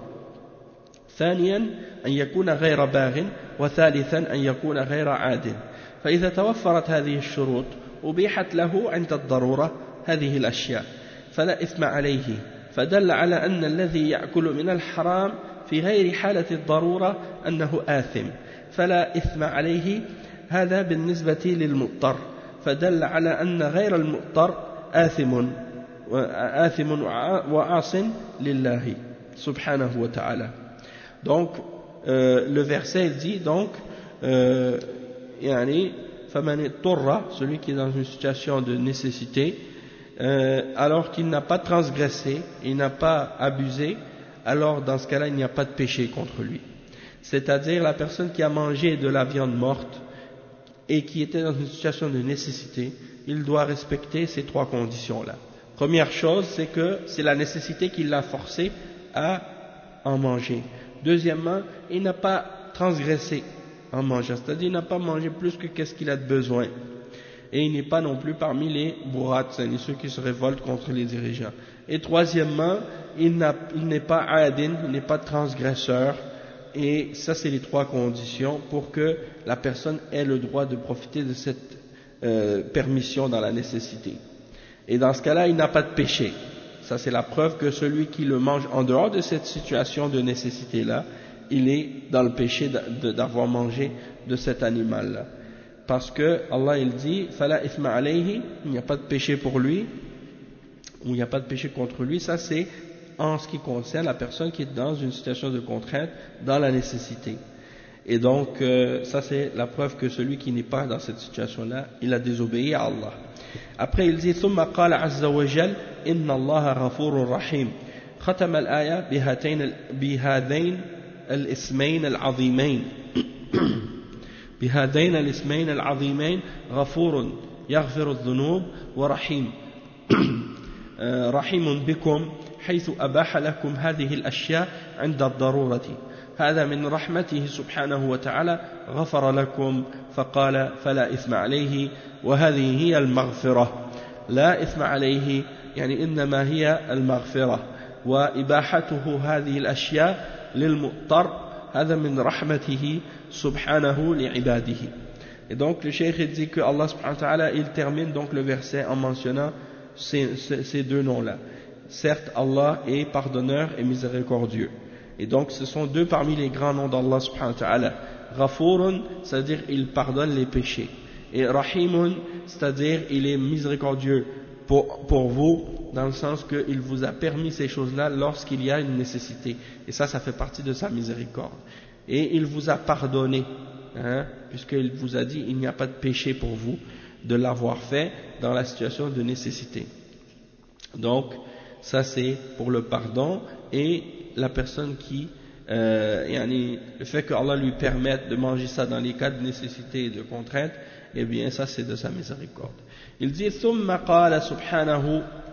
ثانيا أن يكون غير باغ، وثالثا أن يكون غير عاد. فإذا توفرت هذه الشروط أبيحت له عند الضرورة هذه الأشياء فلا إثم عليه. فدل على أن الذي يأكل من الحرام في غير حالة الضرورة أنه آثم، فلا إثم عليه. هذا بالنسبة للمضطر، فدل على أن غير المضطر آثم آثم وعاص لله سبحانه وتعالى. Donc euh, le verset dit donc euh, يعني فمن اضطر, celui qui est dans une situation de nécessité, Euh, alors qu'il n'a pas transgressé, il n'a pas abusé, alors dans ce cas-là il n'y a pas de péché contre lui. C'est-à-dire la personne qui a mangé de la viande morte et qui était dans une situation de nécessité, il doit respecter ces trois conditions-là. Première chose, c'est que c'est la nécessité qui l'a forcé à en manger. Deuxièmement, il n'a pas transgressé en mangeant, c'est-à-dire il n'a pas mangé plus que qu'est-ce qu'il a de besoin. Et il n'est pas non plus parmi les bourrats, c'est-à-dire ceux qui se révoltent contre les dirigeants. Et troisièmement, il n'est pas adin, il n'est pas transgresseur, et ça c'est les trois conditions pour que la personne ait le droit de profiter de cette euh, permission dans la nécessité. Et dans ce cas-là, il n'a pas de péché. Ça c'est la preuve que celui qui le mange en dehors de cette situation de nécessité-là, il est dans le péché d'avoir mangé de cet animal-là. Parce que Allah il dit fala ithma alayhi, il n'y a pas de péché pour lui, ou il n'y a pas de péché contre lui. Ça c'est en ce qui concerne la personne qui est dans une situation de contrainte, dans la nécessité. Et donc euh, ça c'est la preuve que celui qui n'est pas dans cette situation-là, il a désobéi à Allah. Après il dit ثم قال عز وجل إن الله غفور رحيم. ختم الآية بهاتين بهذين الاسمين العظيمين بهذين الاسمين العظيمين غفور يغفر الذنوب ورحيم رحيم بكم حيث أباح لكم هذه الأشياء عند الضرورة. هذا من رحمته سبحانه وتعالى غفر لكم فقال فلا إثم عليه. وهذه هي المغفرة، لا إثم عليه يعني إنما هي المغفرة. وإباحته هذه الأشياء للمضطر هذا من رحمته subhanahu li'ibadihi. Et donc le cheikh dit que Allah subhanahu wa ta'ala il termine donc le verset en mentionnant ces, ces, ces deux noms-là. Certes, Allah est pardonneur et miséricordieux. Et donc ce sont deux parmi les grands noms d'Allah subhanahu wa ta'ala. Ghafurun, c'est-à-dire il pardonne les péchés. Et Rahimun, c'est-à-dire il est miséricordieux pour, pour vous, dans le sens qu'il vous a permis ces choses-là lorsqu'il y a une nécessité. Et ça, ça fait partie de sa miséricorde. Et il vous a pardonné, hein, puisqu'il vous a dit il n'y a pas de péché pour vous de l'avoir fait dans la situation de nécessité. Donc ça c'est pour le pardon, et la personne qui euh, yani, le fait que Allah lui permette de manger ça dans les cas de nécessité et de contrainte, eh bien ça c'est de sa miséricorde. Il dit ثم قال سبحانه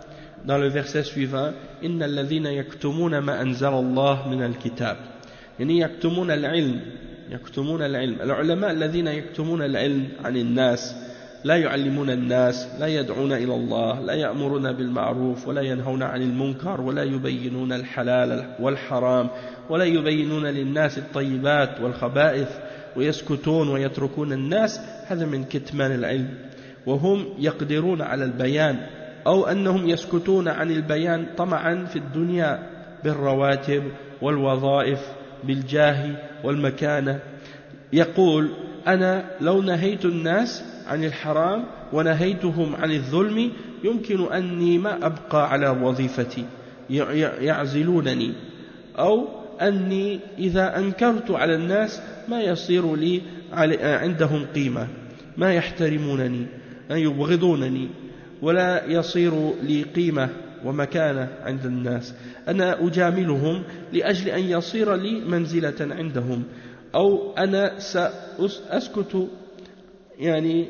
dans le verset suivant, Inna alladhina yaktumuna ma anzal Allah min al-kitab. Yani yaktumuna al-ilm, yaktumuna al-ilm. Al-ulama alladhina yaktumuna al-ilm an al-nas, لا يعلمون الناس، لا يدعون إلى الله، لا يأمرون بالمعروف ولا ينهون عن المنكر ولا يبينون الحلال والحرام ولا يبينون للناس الطيبات والخبائث ويسكتون ويتركون الناس، هذا من كتمان العلم. وهم يقدرون على البيان أو أنهم يسكتون عن البيان طمعا في الدنيا بالرواتب والوظائف بالجاه والمكانة. يقول أنا لو نهيت الناس عن الحرام ونهيتهم عن الظلم يمكن أني ما أبقى على وظيفتي يعزلونني، أو أني إذا أنكرت على الناس ما يصير لي عندهم قيمة، ما يحترمونني، يبغضونني، ولا يصير لي قيمة ومكانة عند الناس. أنا أجاملهم لأجل أن يصير لي منزلة عندهم، أو أنا سأسكت يعني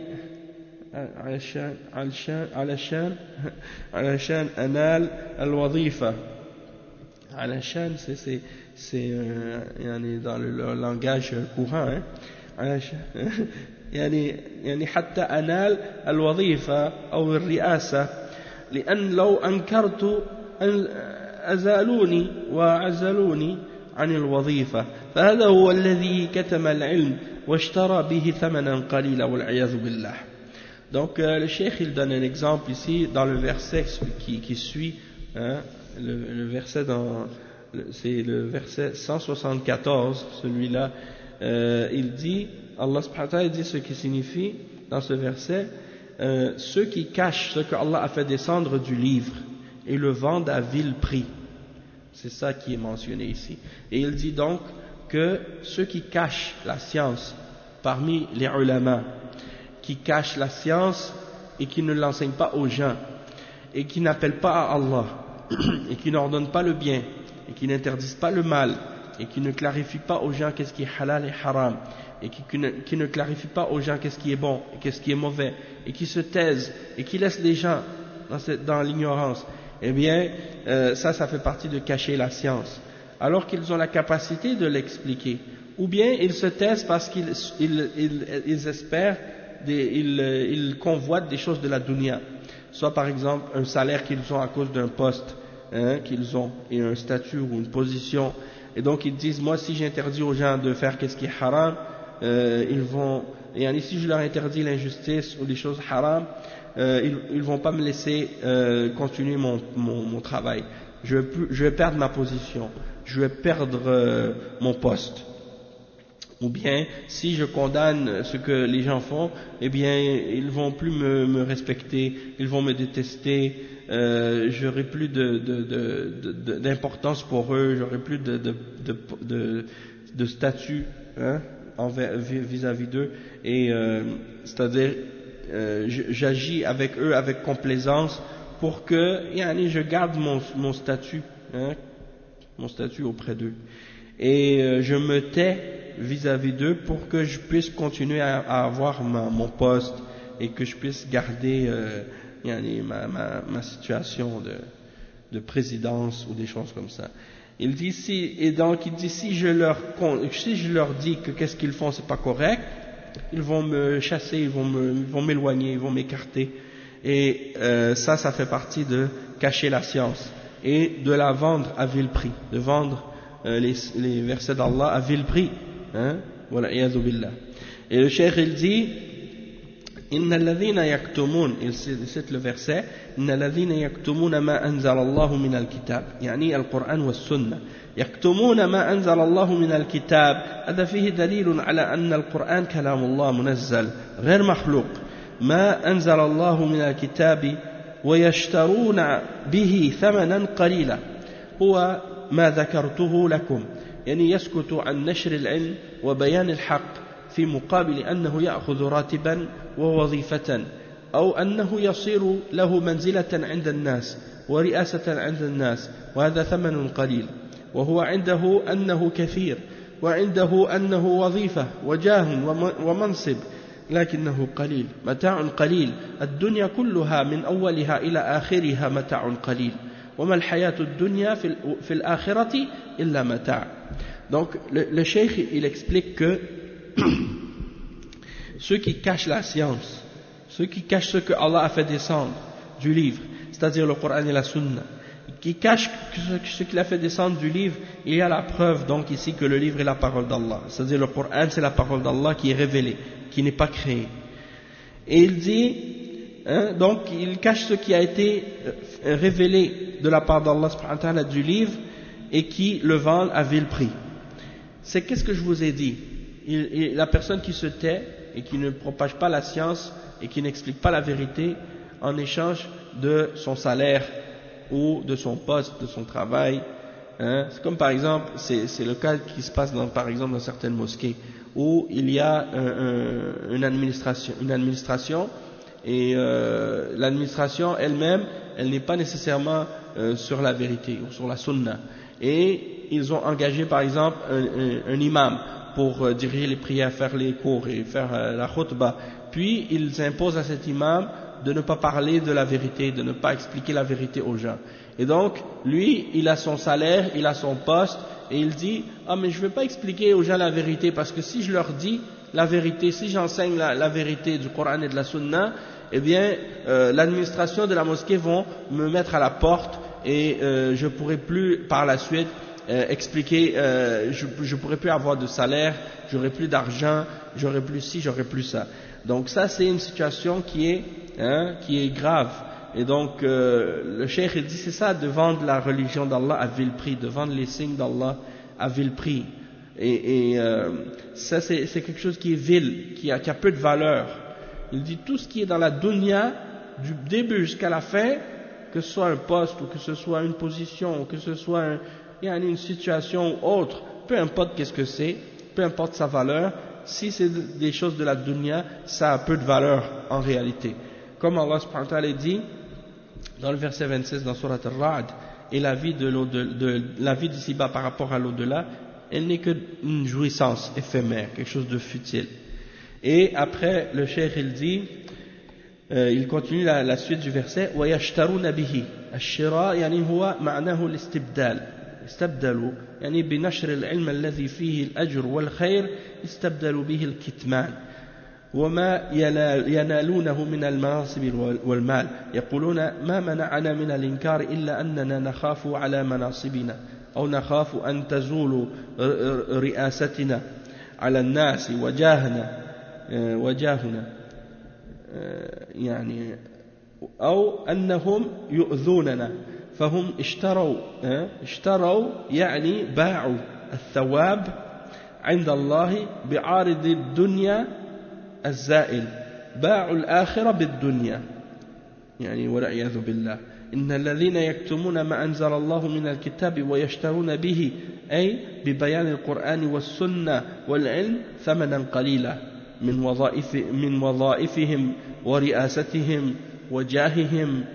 علشان علشان علشان علشان أنال الوظيفة. علشان c'est c'est c'est يعني dans le langage courant علشان يعني يعني حتى أنال الوظيفة أو الرئاسة، لأن لو أنكرت أزالوني وعزلوني عن الوظيفة. فهذا هو الذي كتم العلم واشترى به ثمنا قليلا والعياذ بالله. Donc euh, le cheikh il donne un exemple ici dans le verset qui, qui suit, hein, le, le verset dans c'est le verset cent soixante-quatorze, celui-là. Euh, il dit, Allah subhanahu wa ta'ala dit ce qui signifie dans ce verset, euh, ceux qui cachent ce que Allah a fait descendre du livre et le vendent à vil prix. C'est ça qui est mentionné ici. Et il dit donc que ceux qui cachent la science parmi les ulama, qui cachent la science et qui ne l'enseignent pas aux gens, et qui n'appellent pas à Allah, et qui n'ordonnent pas le bien, et qui n'interdisent pas le mal, et qui ne clarifient pas aux gens qu'est-ce qui est halal et haram, et qui, qui, ne, qui ne clarifient pas aux gens qu'est-ce qui est bon et qu'est-ce qui est mauvais, et qui se taisent, et qui laissent les gens dans, cette, dans l'ignorance, eh bien, euh, ça, ça fait partie de cacher la science, alors qu'ils ont la capacité de l'expliquer. Ou bien ils se taisent parce qu'ils ils, ils, ils espèrent, des, ils, ils convoitent des choses de la dunya, soit par exemple un salaire qu'ils ont à cause d'un poste, hein, qu'ils ont, et un statut ou une position, et donc ils disent, moi si j'interdis aux gens de faire qu'est-ce qui est haram, euh, ils vont, et si je leur interdis l'injustice ou les choses haram, euh, ils, ils vont pas me laisser euh, continuer mon, mon, mon travail, je vais, plus, je vais perdre ma position, je vais perdre euh, mon poste. Ou bien, si je condamne ce que les gens font, eh bien, ils vont plus me, me respecter, ils vont me détester, euh, j'aurai plus de, de, de, de, d'importance pour eux, j'aurai plus de, de, de, de, de statut, hein, envers, vis-à-vis d'eux, et euh, c'est-à-dire, euh, j'agis avec eux avec complaisance pour que, yani, je garde mon, mon statut, hein, mon statut auprès d'eux, et euh, je me tais vis-à-vis d'eux pour que je puisse continuer à, à avoir ma, mon poste et que je puisse garder euh, yani, ma, ma, ma situation de, de présidence ou des choses comme ça. Il dit si, et donc il dit si je leur, si je leur dis que qu'est-ce qu'ils font c'est pas correct, ils vont me chasser, ils vont me, ils vont m'éloigner, ils vont m'écarter, et euh, ça, ça fait partie de cacher la science et de la vendre à vil prix, de vendre euh, les, les versets d'Allah à vil prix. Hein? Voilà, billah. Et le cheikh il dit Inna alladhina yaktumun, il cite le verset, Inna alladhina yaktumuna ma anzal Allahu min al-kitab, yani al-Qur'an wa al-Sunnah. يكتمون ما أنزل الله من الكتاب، هذا فيه دليل على أن القرآن كلام الله منزل غير مخلوق، ما أنزل الله من الكتاب ويشترون به ثمنا قليلا هو ما ذكرته لكم، يعني يسكت عن نشر العلم وبيان الحق في مقابل أنه يأخذ راتبا ووظيفة، أو أنه يصير له منزلة عند الناس ورئاسة عند الناس، وهذا ثمن قليل، وهو عنده أنه كثير، وعنده أنه وظيفة وجاه ومنصب، لكنه قليل متاع قليل الدنيا كلها من أولها إلى آخرها متاع قليل وما الحياة الدنيا في الآخرة إلا متاع. Donc le, le cheikh il explique que ceux qui cachent la science, ceux qui cachent ce que Allah a fait descendre du livre, c'est-à-dire le Coran et la Sunna, qui cachent ce qu'il a fait descendre du livre, il y a la preuve donc ici que le livre est la parole d'Allah, c'est-à-dire le Coran c'est la parole d'Allah qui est révélée, qui n'est pas créée. Et il dit, hein, donc il cache ce qui a été révélé de la part d'Allah subhanahu wa ta'ala du livre et qui le vend à vil prix. C'est qu'est-ce que je vous ai dit, il, il, la personne qui se tait et qui ne propage pas la science et qui n'explique pas la vérité en échange de son salaire ou de son poste, de son travail, hein. C'est comme par exemple, c'est, c'est le cas qui se passe dans, par exemple dans certaines mosquées où il y a un, un, une administration, une administration et euh, l'administration elle-même, elle n'est pas nécessairement euh, sur la vérité ou sur la sunna. Et ils ont engagé par exemple un, un, un imam pour euh, diriger les prières, faire les cours et faire euh, la khutbah. Puis ils imposent à cet imam de ne pas parler de la vérité, de ne pas expliquer la vérité aux gens. Et donc, lui, il a son salaire, il a son poste, et il dit, ah mais je ne vais pas expliquer aux gens la vérité, parce que si je leur dis la vérité, si j'enseigne la, la vérité du Coran et de la Sunna, eh bien, euh, l'administration de la mosquée vont me mettre à la porte, et euh, je ne pourrai plus, par la suite, euh, expliquer, euh, je ne pourrai plus avoir de salaire, j'aurai plus d'argent, j'aurai plus ci, j'aurai plus ça. Donc ça, c'est une situation qui est, hein, qui est grave. Et donc, euh, le cheikh il dit, c'est ça, de vendre la religion d'Allah à vil prix, de vendre les signes d'Allah à vil prix. Et, et euh, ça, c'est, c'est quelque chose qui est vil, qui a, qui a peu de valeur. Il dit, tout ce qui est dans la dunya, du début jusqu'à la fin, que ce soit un poste, ou que ce soit une position, ou que ce soit un, une situation ou autre, peu importe qu'est-ce que c'est, peu importe sa valeur, si c'est des choses de la dunya, ça a peu de valeur en réalité. Comme Allah subhanahu wa ta'ala dit dans le verset vingt-six dans Surat Al-Ra'd, et la vie de, de, de la vie d'ici-bas par rapport à l'au-delà, elle n'est qu'une jouissance éphémère, quelque chose de futile. Et après le cheikh il dit, euh, il continue la, la suite du verset, وَيَشْتَرُونَ بِهِ الشراء يعني هو معناه الاستبدال استبدلوا يعني بنشر العلم الذي فيه الأجر والخير استبدلوا به الكتمان وما ينالونه من المناصب والمال يقولون ما منعنا من الإنكار إلا أننا نخاف على مناصبنا أو نخاف أن تزول رئاستنا على الناس وجاهنا وجاهنا يعني أو أنهم يؤذوننا فهم اشتروا اشتروا يعني باعوا الثواب عند الله بعارض الدنيا الزائل باعوا الآخرة بالدنيا يعني والعياذ بالله إن الذين يكتمون ما أنزل الله من الكتاب ويشترون به أي ببيان القرآن والسنة والعلم ثمنا قليلا من وظائف من وظائفهم ورئاستهم وجاههم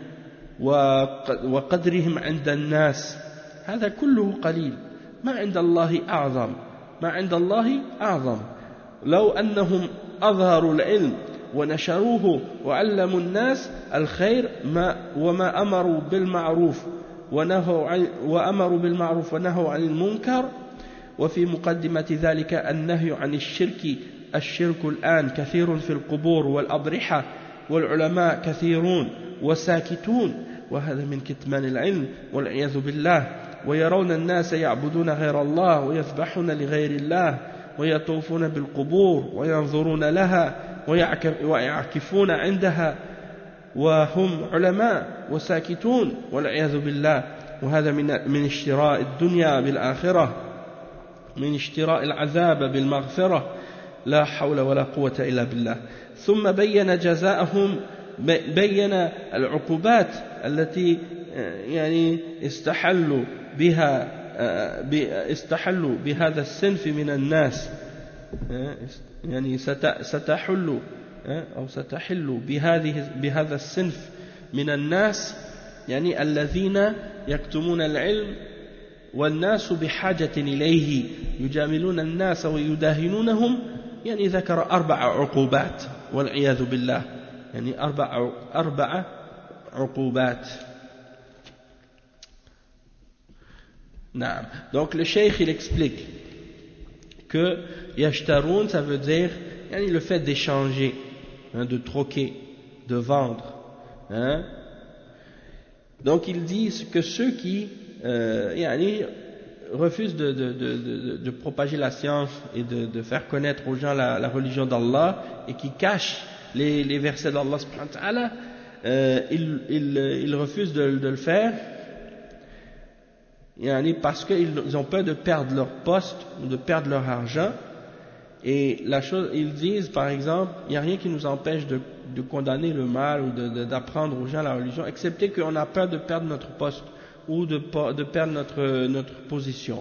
وقدرهم عند الناس هذا كله قليل ما عند الله أعظم ما عند الله أعظم لو أنهم أظهروا العلم ونشروه وعلموا الناس الخير ما وما أمروا بالمعروف ونهوا عن وأمروا بالمعروف ونهوا عن المنكر وفي مقدمة ذلك النهي عن الشرك الشرك الآن كثير في القبور والأضرحة والعلماء كثيرون وساكتون وهذا من كتمان العلم والعياذ بالله ويرون الناس يعبدون غير الله ويذبحون لغير الله ويطوفون بالقبور وينظرون لها ويعكفون عندها وهم علماء وساكتون والعياذ بالله وهذا من من اشتراء الدنيا بالآخرة من اشتراء العذاب بالمغفرة لا حول ولا قوة إلا بالله. ثم بين جزاءهم بين العقوبات التي يعني استحلوا بها استحلوا بهذا الصنف من الناس يعني ستحل أو ستحل بهذه بهذا الصنف من الناس يعني الذين يكتمون العلم والناس بحاجة إليه يجاملون الناس ويداهنونهم يعني ذكر أربع عقوبات والعياذ بالله يعني أربع أربع عقوبات. نعم. Donc le cheikh il explique que yashtaroun ça veut dire yani, le fait d'échanger, hein, de troquer, de vendre, hein. Donc ils disent que ceux qui euh, yani, refusent de, de, de, de, de propager la science et de, de faire connaître aux gens la, la religion d'Allah et qui cachent les, les versets d'Allah subhanahu wa ta'ala, euh, ils, ils, ils refusent de, de le faire yani, parce qu'ils ont peur de perdre leur poste ou de perdre leur argent. Et la chose, ils disent par exemple, il n'y a rien qui nous empêche de, de condamner le mal ou de, de, d'apprendre aux gens la religion, excepté qu'on a peur de perdre notre poste ou de, de perdre notre, notre position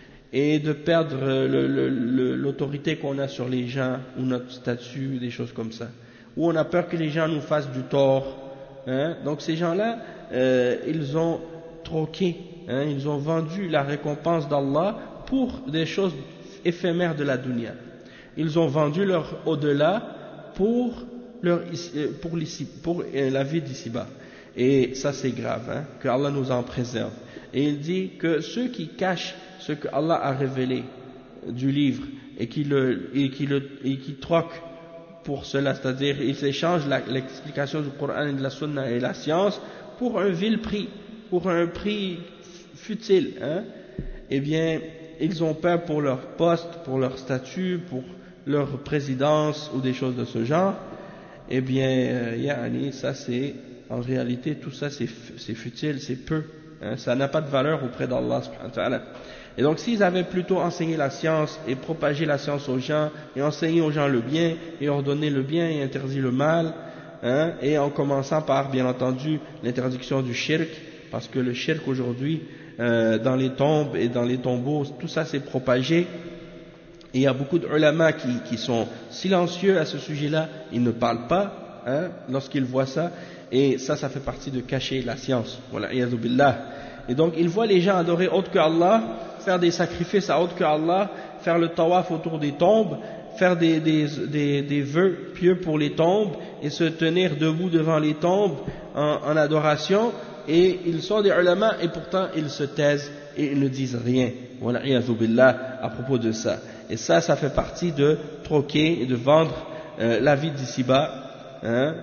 et de perdre le, le, le, l'autorité qu'on a sur les gens ou notre statut, des choses comme ça. Ou on a peur que les gens nous fassent du tort. Hein? Donc ces gens-là, euh, ils ont troqué, hein, ils ont vendu la récompense d'Allah pour des choses éphémères de la dunya. Ils ont vendu leur au-delà pour, leur, pour, pour la vie d'ici-bas. Et ça c'est grave, hein, que Allah nous en préserve. Et il dit que ceux qui cachent ce que Allah a révélé du livre et qui, le, et qui, le, et qui troquent pour cela, c'est-à-dire ils échangent la, l'explication du Coran et de la Sunna et la science pour un vil prix, pour un prix futile, hein, eh bien ils ont peur pour leur poste, pour leur statut, pour leur présidence ou des choses de ce genre. Eh bien, euh, yani, ça c'est, en réalité, tout ça c'est, c'est futile, c'est peu, hein, ça n'a pas de valeur auprès d'Allah subhanahu wa ta'ala. Et donc s'ils avaient plutôt enseigné la science et propagé la science aux gens et enseigné aux gens le bien et ordonné le bien et interdit le mal, hein, et en commençant par bien entendu l'interdiction du shirk, parce que le shirk aujourd'hui euh, dans les tombes et dans les tombeaux, tout ça s'est propagé. Et il y a beaucoup d'ulama qui, qui sont silencieux à ce sujet-là, ils ne parlent pas, hein, lorsqu'ils voient ça, et ça, ça fait partie de cacher la science. Voilà, iyadhu billah. Et donc, ils voient les gens adorer autre que Allah, faire des sacrifices à autre que Allah, faire le tawaf autour des tombes, faire des, des, des, des vœux pieux pour les tombes, et se tenir debout devant les tombes en, en adoration, et ils sont des ulama, et pourtant ils se taisent et ils ne disent rien. Voilà, iyadhu billah, à propos de ça. Et ça, ça fait partie de troquer et de vendre euh, la vie d'ici-bas, hein,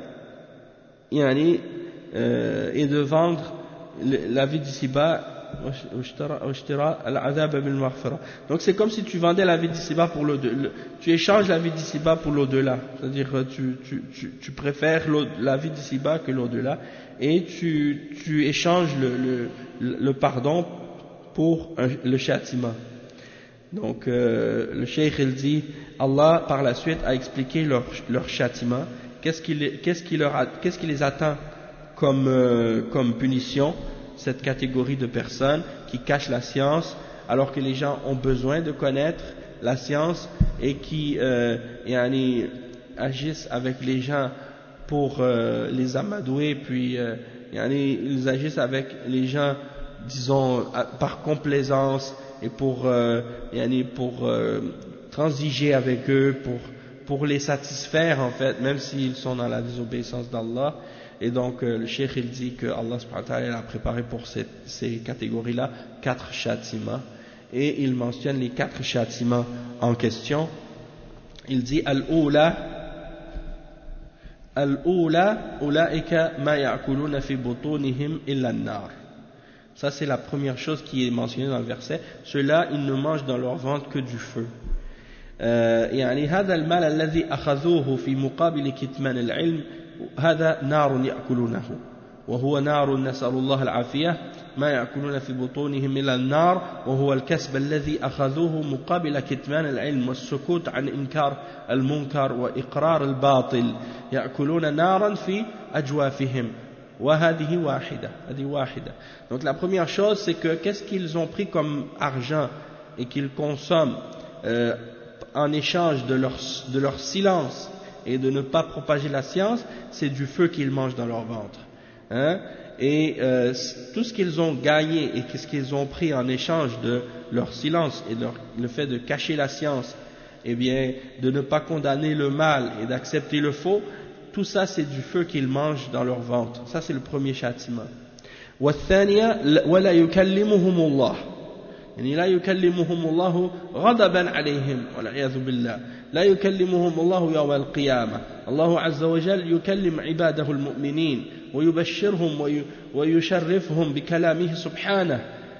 yani, euh, et de vendre la vie d'ici-bas. Donc c'est comme si tu vendais la vie d'ici-bas pour l'au-delà, tu échanges la vie d'ici-bas pour l'au-delà, c'est-à-dire tu, tu, tu, tu préfères la vie d'ici-bas que l'au-delà, et tu, tu échanges le, le, le pardon pour un, le châtiment. Donc euh, le cheikh il dit, Allah par la suite a expliqué leur, leur châtiment, qu'est-ce qui, qu'est-ce qui, leur a, qu'est-ce qui les attend comme, euh, comme punition, cette catégorie de personnes qui cachent la science alors que les gens ont besoin de connaître la science et qui euh, yani, agissent avec les gens pour euh, les amadouer, puis euh, yani, ils agissent avec les gens, disons, par complaisance et pour, euh, yani, pour euh, transiger avec eux, pour, pour les satisfaire en fait, même s'ils sont dans la désobéissance d'Allah. Et donc euh, le cheikh il dit que Allah subhanahu wa ta'ala a préparé pour ces, ces catégories-là quatre châtiments, et il mentionne les quatre châtiments en question. Il dit al-oula al-oula ulaika ma ya'kuluna fi butunihim illa an-nar. Ça c'est la première chose qui est mentionnée dans le verset. Ceux-là, ils ne mangent dans leur ventre que du feu. يعني هذا المال الذي أخذوه في مقابل كتمان العلم هذا نار يأكلونه وهو نار نسأل الله العافية ما يأكلون في بطونهم إلى النار وهو الكسب الذي أخذوه مقابل كتمان العلم والسكوت عن إنكار المنكر وإقرار الباطل يأكلون نارا في أجوافهم وهذه واحدة هذه واحدة. Donc la première chose c'est que qu'est-ce qu'ils ont pris comme argent et qu'ils consomment euh, en échange de leur, de leur silence et de ne pas propager la science, c'est du feu qu'ils mangent dans leur ventre. Hein? Et euh, tout ce qu'ils ont gagné et ce qu'ils ont pris en échange de leur silence et de leur, le fait de cacher la science eh bien, de ne pas condamner le mal et d'accepter le faux, tout ça c'est du feu qu'ils mangent dans leur ventre. Ça c'est le premier châtiment. والثانية ولا يكلمهم الله يعني لا يكلمهم الله غضبا عليهم والعياذ بالله لا يكلمهم الله يوم القيامة. الله عز وجل يكلم عباده المؤمنين ويبشرهم ويشرفهم بكلامه سبحانه.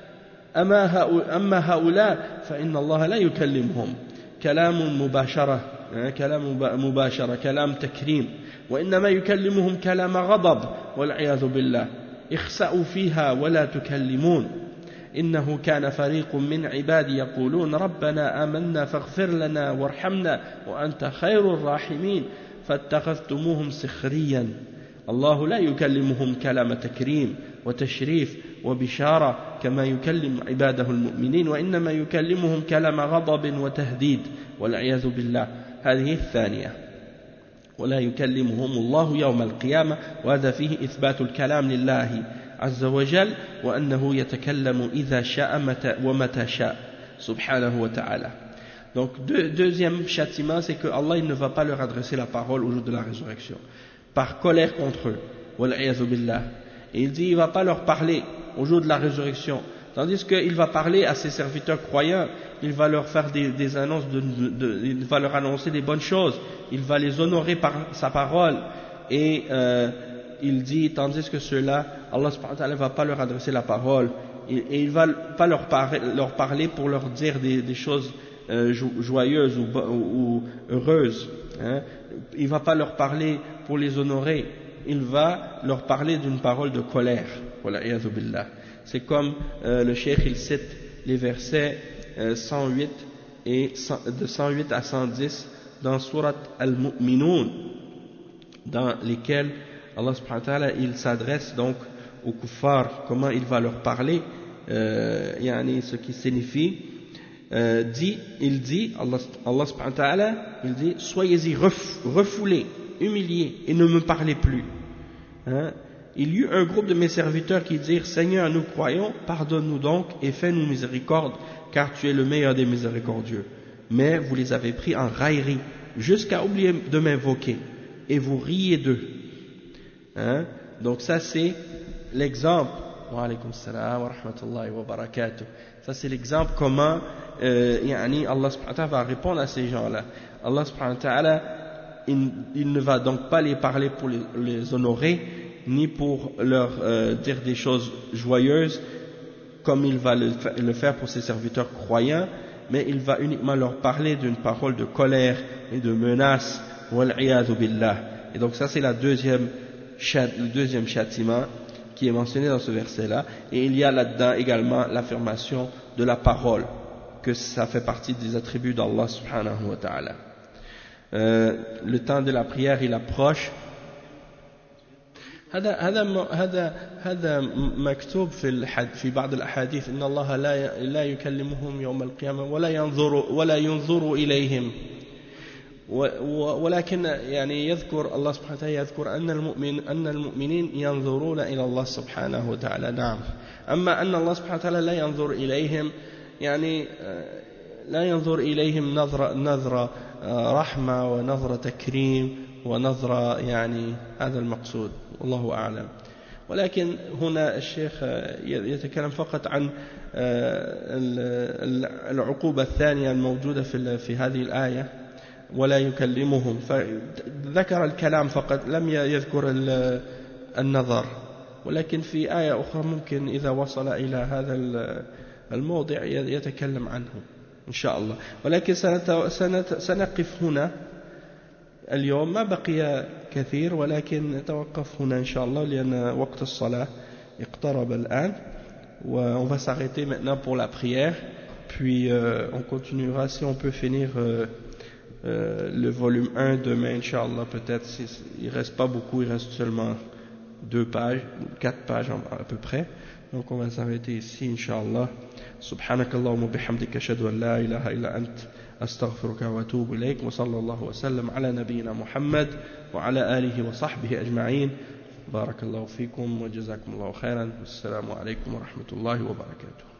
أما هؤلاء فإن الله لا يكلمهم كلام مباشرة كلام مباشرة كلام تكريم، وإنما يكلمهم كلام غضب والعياذ بالله. اخسأوا فيها ولا تكلمون إنه كان فريق من عبادي يقولون ربنا آمنا فاغفر لنا وارحمنا وأنت خير الراحمين فاتخذتموهم سخريا. الله لا يكلمهم كلام تكريم وتشريف وبشارة كما يكلم عباده المؤمنين، وإنما يكلمهم كلام غضب وتهديد والعياذ بالله. هذه الثانية ولا يكلمهم الله يوم القيامة، وهذا فيه إثبات الكلام لله عز وجل وأنه يتكلم إذا شاء متى ومتى شاء سبحانه وتعالى. Donc deux, deuxième châtiment, c'est que Allah il ne va pas leur adresser la parole au jour de la résurrection par colère contre eux, wal'iyadhu billah. Et il dit il ne va pas leur parler au jour de la résurrection, tandis qu'il va parler à ses serviteurs croyants, il va leur faire des, des annonces, de, de, de, il va leur annoncer des bonnes choses, il va les honorer par sa parole, et euh, il dit, tandis que ceux-là, Allah subhanahu wa ta'ala ne va pas leur adresser la parole, et, et il ne va pas leur, par, leur parler pour leur dire des, des choses euh, joyeuses ou, ou, ou heureuses, hein. Il ne va pas leur parler pour les honorer, il va leur parler d'une parole de colère. Wal'iyadhu billah. C'est comme euh, le cheikh il cite les versets euh, cent huit et cent, de cent huit à cent dix dans Surat Al-Mu'minun, dans lesquels Allah subhanahu wa ta'ala il s'adresse donc aux kuffars, comment il va leur parler, euh, yani ce qui signifie, euh, dit, il dit, Allah, Allah subhanahu wa ta'ala, il dit, soyez-y ref, refoulés, humiliés et ne me parlez plus. Hein? Il y eut un groupe de mes serviteurs qui dirent, Seigneur, nous croyons, pardonne-nous donc et fais-nous miséricorde, car tu es le meilleur des miséricordieux. Mais vous les avez pris en raillerie, jusqu'à oublier de m'invoquer, et vous riez d'eux. Hein? Donc ça c'est l'exemple. Wa alaykum salam wa rahmatullahi wa barakatuh. Ça c'est l'exemple comment euh, yani Allah subhanahu wa ta'ala va répondre à ces gens-là. Allah subhanahu wa ta'ala il, il ne va donc pas les parler pour les, les honorer, ni pour leur euh, dire des choses joyeuses, comme il va le, le faire pour ses serviteurs croyants, mais il va uniquement leur parler d'une parole de colère et de menace. Wal'iyadhu billah. Et donc ça c'est la deuxième, le deuxième châtiment qui est mentionné dans ce verset-là. Et il y a là-dedans également l'affirmation de la parole, que ça fait partie des attributs d'Allah subhanahu wa ta'ala. Euh, le temps de la prière il approche. هذا هذا هذا هذا مكتوب في الحد في بعض الأحاديث إن الله لا لا يكلمهم يوم القيامة ولا ينظر ولا ينظر إليهم، ولكن يعني يذكر الله سبحانه وتعالى يذكر أن المؤمن أن المؤمنين ينظرون إلى الله سبحانه وتعالى. نعم. أما أن الله سبحانه وتعالى لا ينظر إليهم يعني لا ينظر إليهم نظرة نظرة رحمة ونظرة تكريم ونظرة يعني هذا المقصود والله أعلم. ولكن هنا الشيخ يتكلم فقط عن العقوبة الثانية الموجودة في في هذه الآية ولا يكلمهم، فذكر الكلام فقط لم يذكر النظر، ولكن في آية أخرى ممكن إذا وصل إلى هذا الموضع يتكلم عنه إن شاء الله. ولكن سنقف هنا اليوم، ما بقي كثير ولكن نتوقف هنا إن شاء الله لأن وقت الصلاة اقترب الآن. On va s'arrêter maintenant pour la prière, puis euh, on continuera si on peut finir euh, euh, le volume un demain Inch'Allah, peut-être. Il ne reste pas beaucoup, il reste seulement deux pages, quatre pages à peu près. Donc on va s'arrêter ici Inch'Allah. Subhanakallahumma bihamdika ashhadu an la ilaha illa ant astaghfiruka wa atubu ilayk wa sallallahu wa sallam ala nabiyyina Muhammad wa ala alihi wa sahbihi ajma'in. Barakallahu fikum wa jazakumullahu khairan. Wassalamu alaykum wa rahmatullahi wa barakatuh.